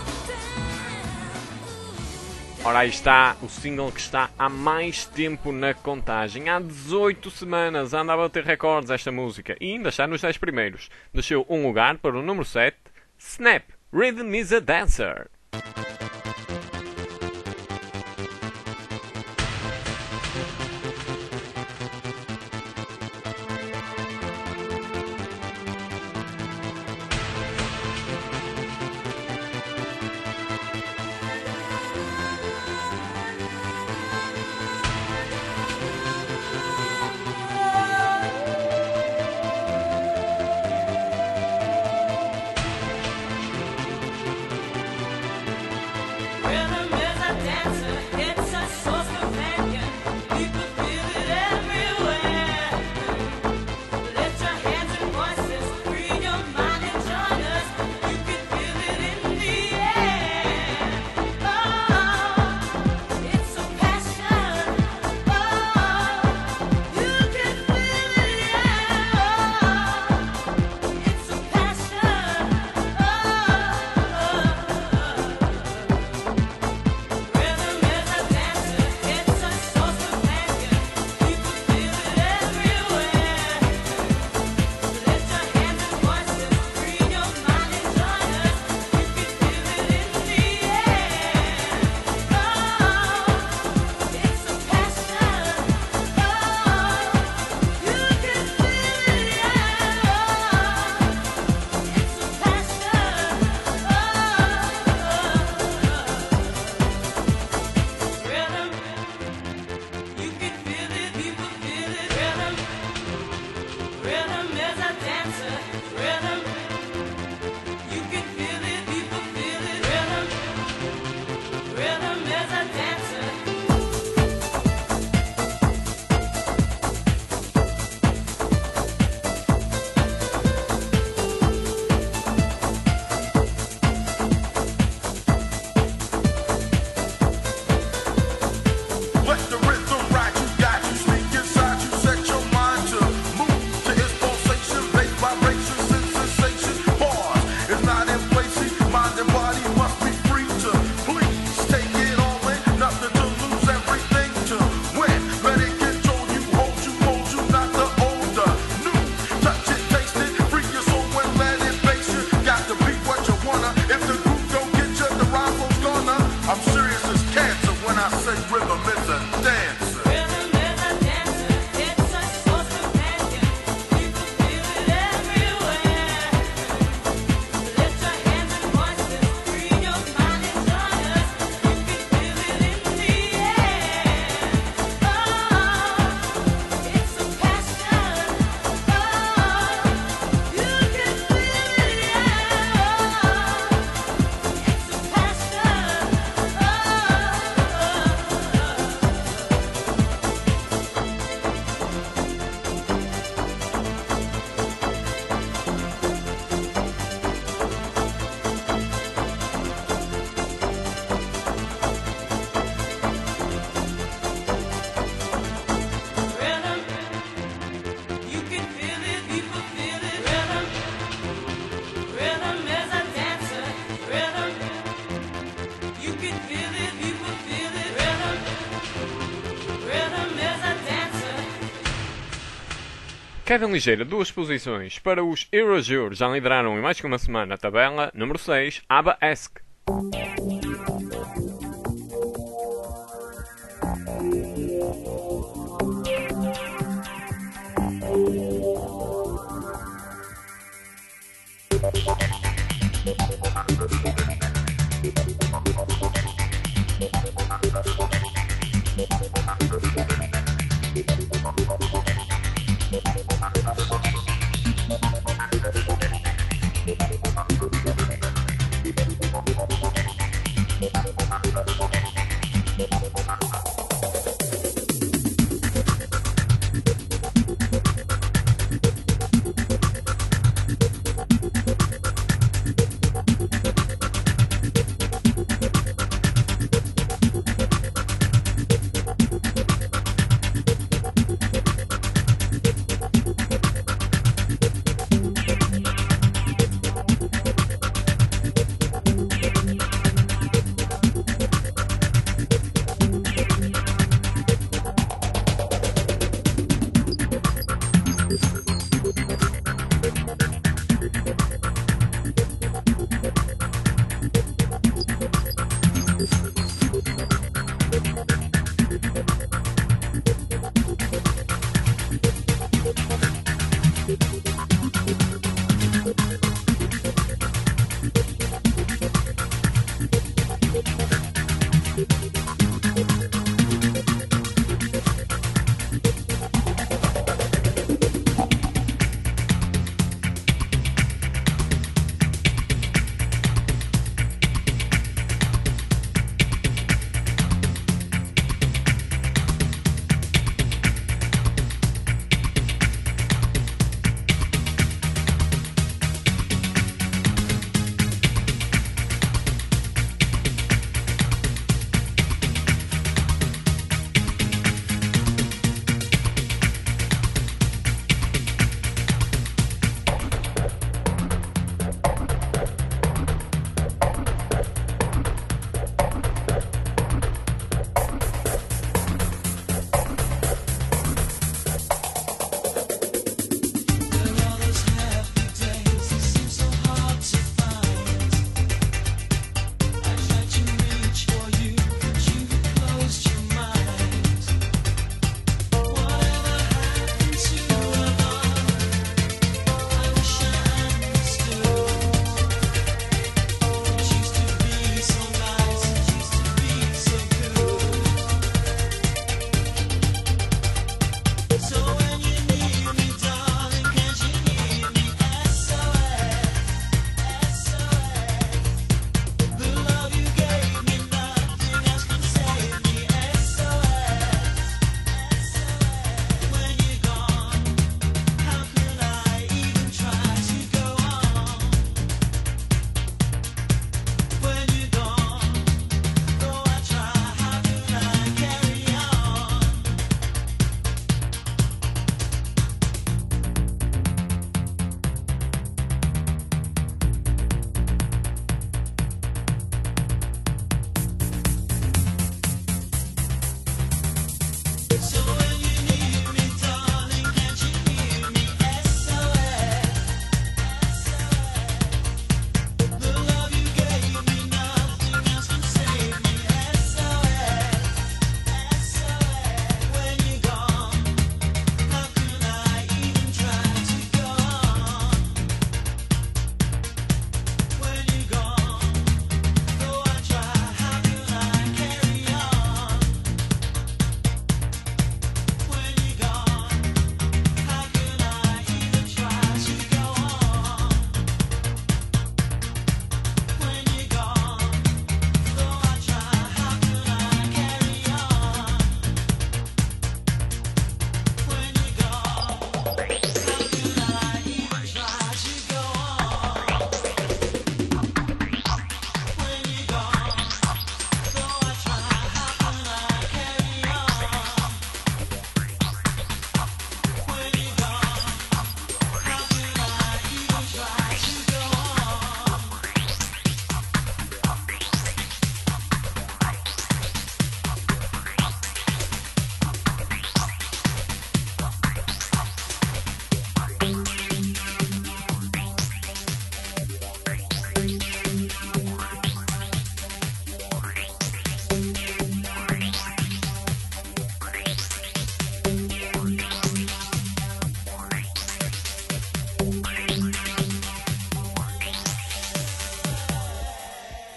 uptown. Ora, aí está o single que está há mais tempo na contagem. Há 18 semanas anda a bater recordes esta música e ainda está nos 10 primeiros. Desceu um lugar para o número 7, Snap, Rhythm is a Dancer. Kevin ligeira 2 posições para os Eurojur, já lideraram em mais que uma semana a tabela. Número 6, ABBA Ask.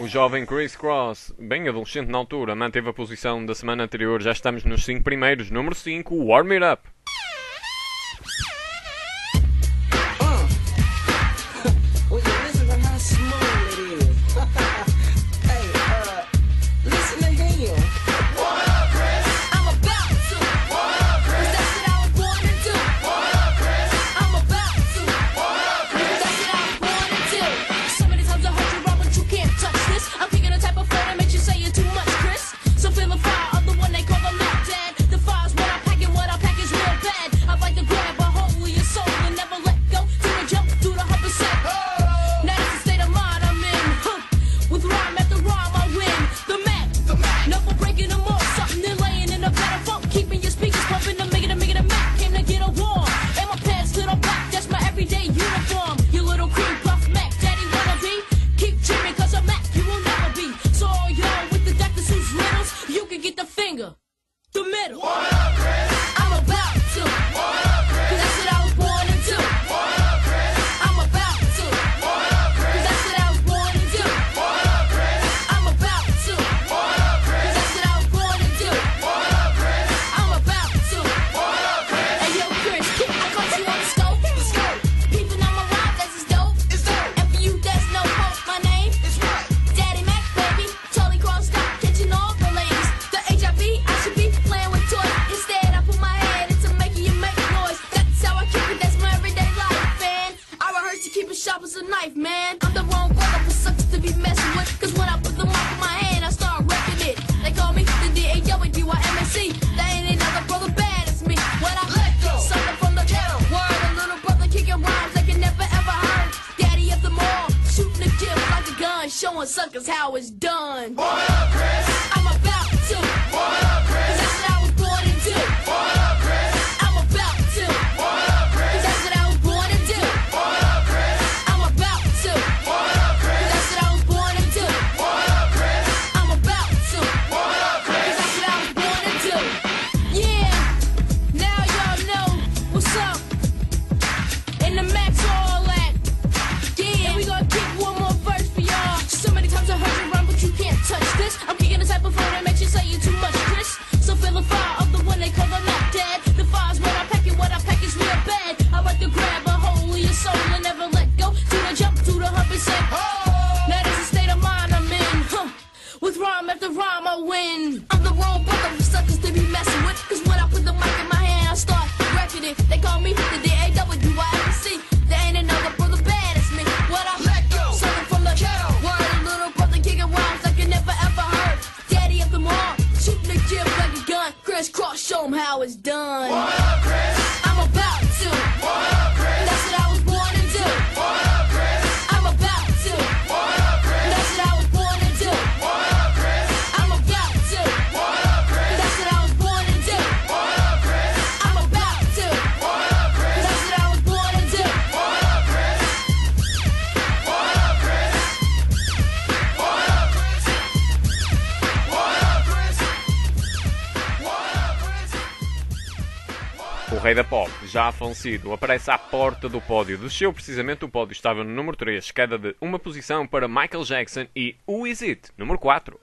jovem Chris Cross, bem adolescente na altura, manteve a posição da semana anterior. Já estamos nos 5 primeiros. Número 5, Warm It Up. Will you listen to how smooth it is? Hey, listen to him. What up, Chris? I'm about to. What up, Chris? 'Cause that's what I was born to do. What up, Chris? I'm about to. What up, Chris? 'Cause that's what I was born to do. So many times I heard you wrong, but you can't touch this. I'm picking the type of flow that makes you say you're too much, Chris. So feel the fire of the one they call the Mac Dad. The fire's what I pack and what I pack is real bad. I'd like to grab a hold of your soul and never let go. Do the jump, do the 100%. Now that's the state of mind I'm in. With rhyme after rhyme, I win. The Mac. No for breaking them off. Something they're laying in a better funk. Keeping your speakers pumping to make it a Mac. Came to get a warm. And my pants lit on black. That's my everyday uniform. You little cream puff Mac. Daddy wanna be? Keep dreaming cause a Mac you will never be. So all y'all with the Dr. Seuss riddles, you can get the finger. The middle. What up, Chris? I'm about to. What up, Chris? 'Cause that's what I was born to do. What up, Chris? I'm about to. What up, Chris? 'Cause that's what I was born to do. What up, Chris? I'm about to. What up, Chris? 'Cause that's what I was born to do. What up, Chris? I'm about to. What up, Chris? Hey yo, Chris, I caught you on the scope. Peeping on my rhyme, that's is dope. It's dope. And for you, there's no hope. My name is what? Daddy Mac, baby. Totally crossed out, catching all the ladies. The HIV, I should be playing with toys. Instead, I put my head into making you make noise. That's how I keep it, that's my everyday life, man. I rehearse to keep it sharp as a knife, man. I'm the wrong brother for suckers to be messing with. 'Cause when I put the mic in my hand, I start wrecking it. They call me the D-A-W-I-M-A-C. There ain't another brother bad as me. When I let go, something from the ghetto. Word, a little brother kicking rhymes they can never ever heard. Daddy of them all, shooting the gift like a gun, showing suckers how it's done. What up, Chris? I'm about to. What up, Chris? 'Cause that's what I was born to do. What up, Chris? I'm about to. What up, Chris? 'Cause that's what I was born to do. What up, Chris? I'm about to. What up, Chris? 'Cause that's what I was born to do. What up, Chris? I'm about to. What up, Chris? 'Cause that's what I was born to do. Yeah, now y'all know what's up. In the Max all that. Yeah, and we gonna kick one more verse for y'all. So many times I heard you run, but you can't touch this. I'm kicking the type of flow that makes you say you too much, Chris. So feel the fire of the one they call the Mac Dad. The fire's what I pack and what I pack is real bad. I like to grab a hold of your soul and never let go. Do the jump, do the 100%. Now that's the state of mind I'm in. With rhyme after rhyme, I win. I'm the wrong brother for suckers to be messing with. 'Cause when I put the mic in my hand, I start wrecking it. They call me the D-A-W-I-M-C. There ain't another brother bad as me. What I let go, something from the ghetto. Word, a little brother kicking rhymes like you never ever heard. Daddy of them all, shooting the gift like a gun. Chris Cross, show 'em how it's done. What up, Chris? I'm about to. What up, Chris? That's what I was born to do. What up, Chris? I'm about to. What up, Chris? That's what I was born to do. What up, Chris? I'm about to. What up, Chris? That's what I was born to do. What up, Chris? I'm about to. What up, Chris? That's what I was born to do. What up, Chris? What up, Chris? What up, Chris? What up, Chris? What up, Chris? O rei da pop, já falecido, aparece à porta do pódio. Desceu precisamente o pódio, estava no número 3, queda de uma posição para Michael Jackson e Who Is It, número 4.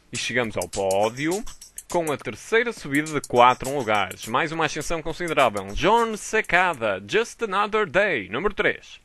E chegamos ao pódio com a terceira subida de 4 lugares. Mais uma ascensão considerável. John Secada, Just Another Day, número 3.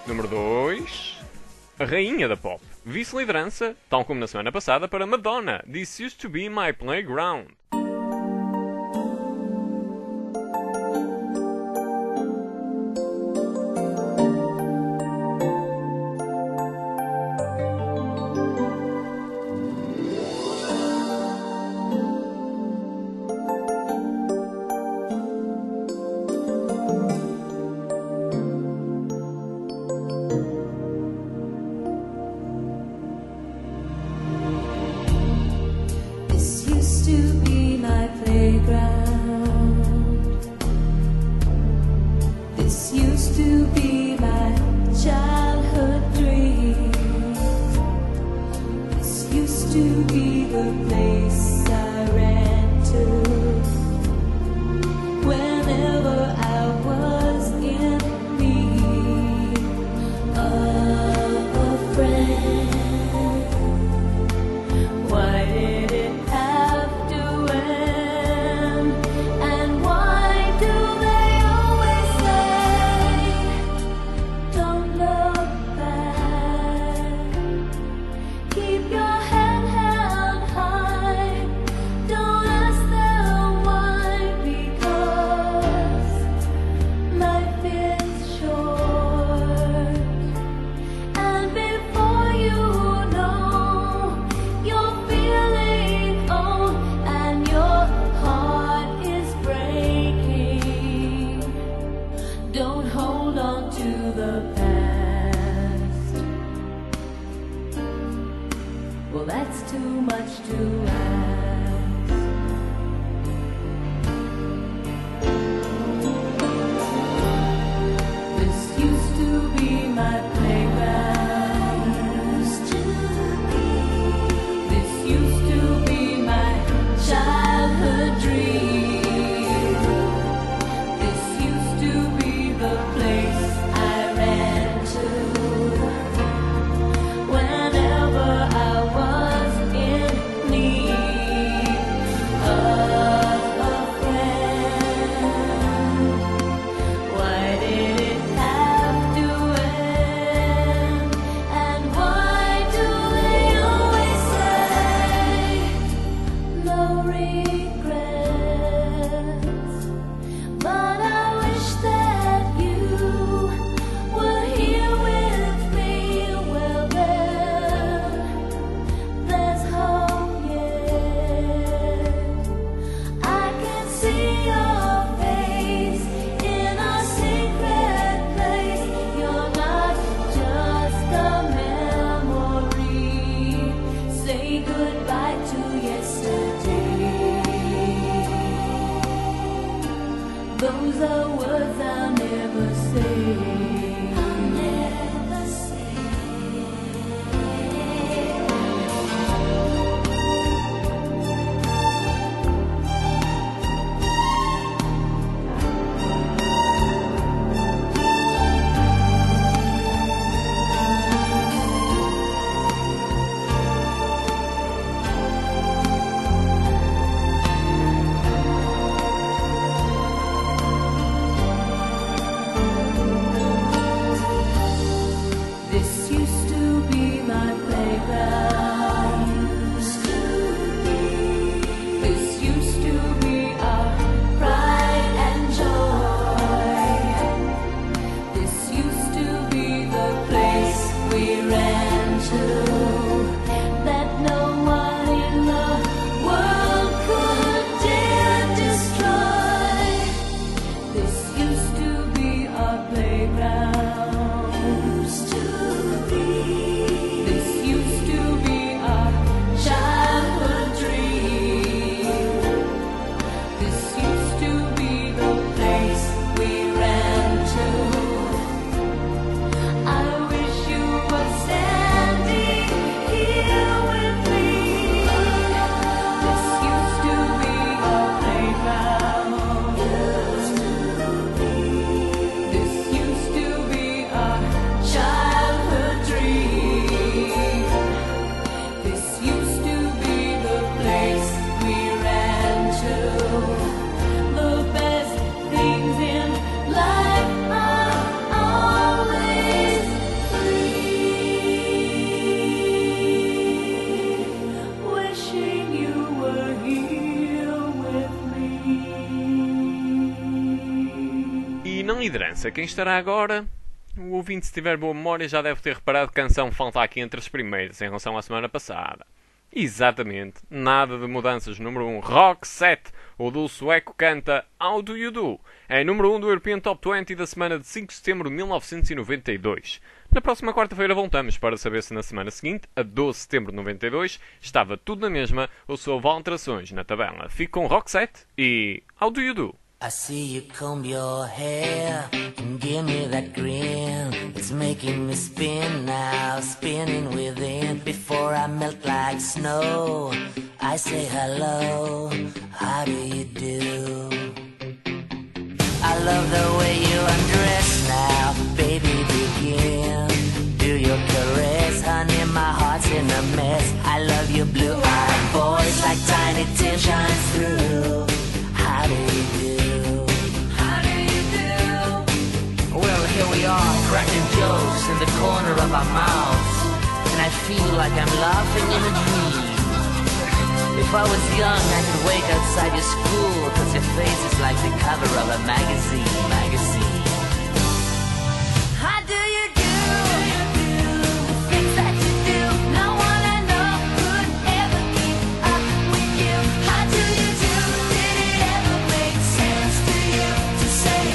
Número 2. A rainha da pop. Vice-liderança, tal como na semana passada, para Madonna. This used to be my playground. This used to be my playground. This used to be my childhood dream. This used to be the place I ran to whenever I was in need of a friend. Why did it have to end? And why do they always say, don't look back, keep your head held high, don't ask them why, because life is short. And before you know, you're feeling old and your heart is breaking. Don't hold on to the past. Well, that's too much to ask. This used to be my playground. This used to be my childhood dream. This used to be the place I ran to whenever I was in need liderança. Quem estará agora? O ouvinte, se tiver boa memória, já deve ter reparado que a canção falta aqui entre as primeiras em relação à semana passada. Exatamente, nada de mudanças. Número 1, Roxette, o do sueco canta How Do You Do? É número 1 do European Top 20 da semana de 5 de setembro de 1992. Na próxima quarta-feira voltamos para saber se na semana seguinte, a 12 de setembro de 92, estava tudo na mesma ou se houve alterações na tabela. Fico com Roxette e How Do You Do? I see you comb your hair and give me that grin. It's making me spin now, spinning within. Before I melt like snow, I say hello, how do you do? I love the way you undress now, baby, begin. Do your caress, honey, my heart's in a mess. I love your blue-eyed voice like Tiny Tim shines through. How do you do? Well, here we are, cracking jokes in the corner of our mouths, and I feel like I'm laughing in a dream. If I was young, I could wait outside your school, 'cause your face is like the cover of a magazine. How do you do? The things that you do, no one I know could ever keep up with you. How do you do? Did it ever make sense to you to say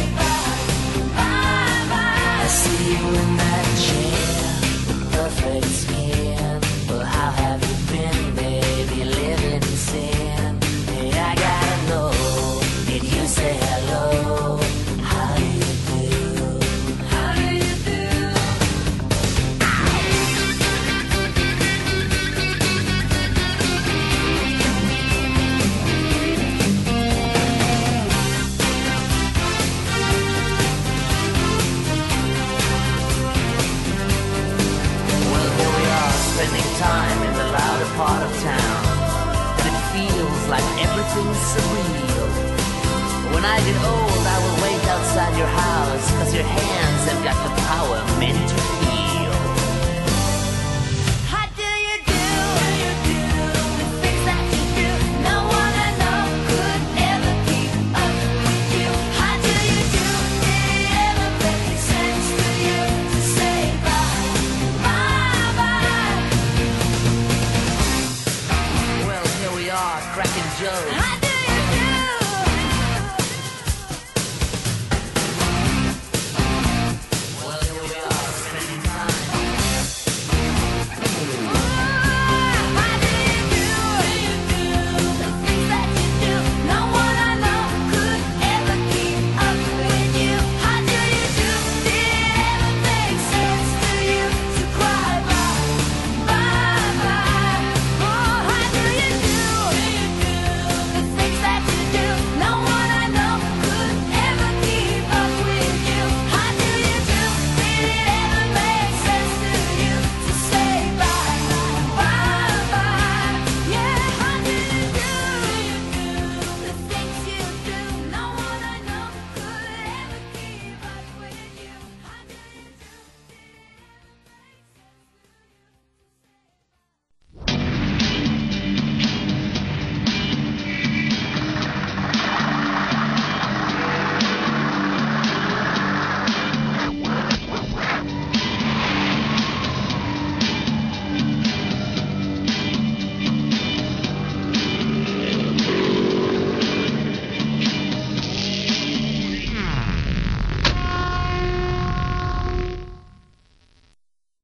bye? I see you in that chair, with perfect skin. Well, how have you been, baby, living in sin? Hey, I gotta know, did you say hello? How do you do? How do you do? Well, here we are, spending time in the louder part of town, and it feels like everything's surreal. When I get old, I will wait outside your house, 'cause your hands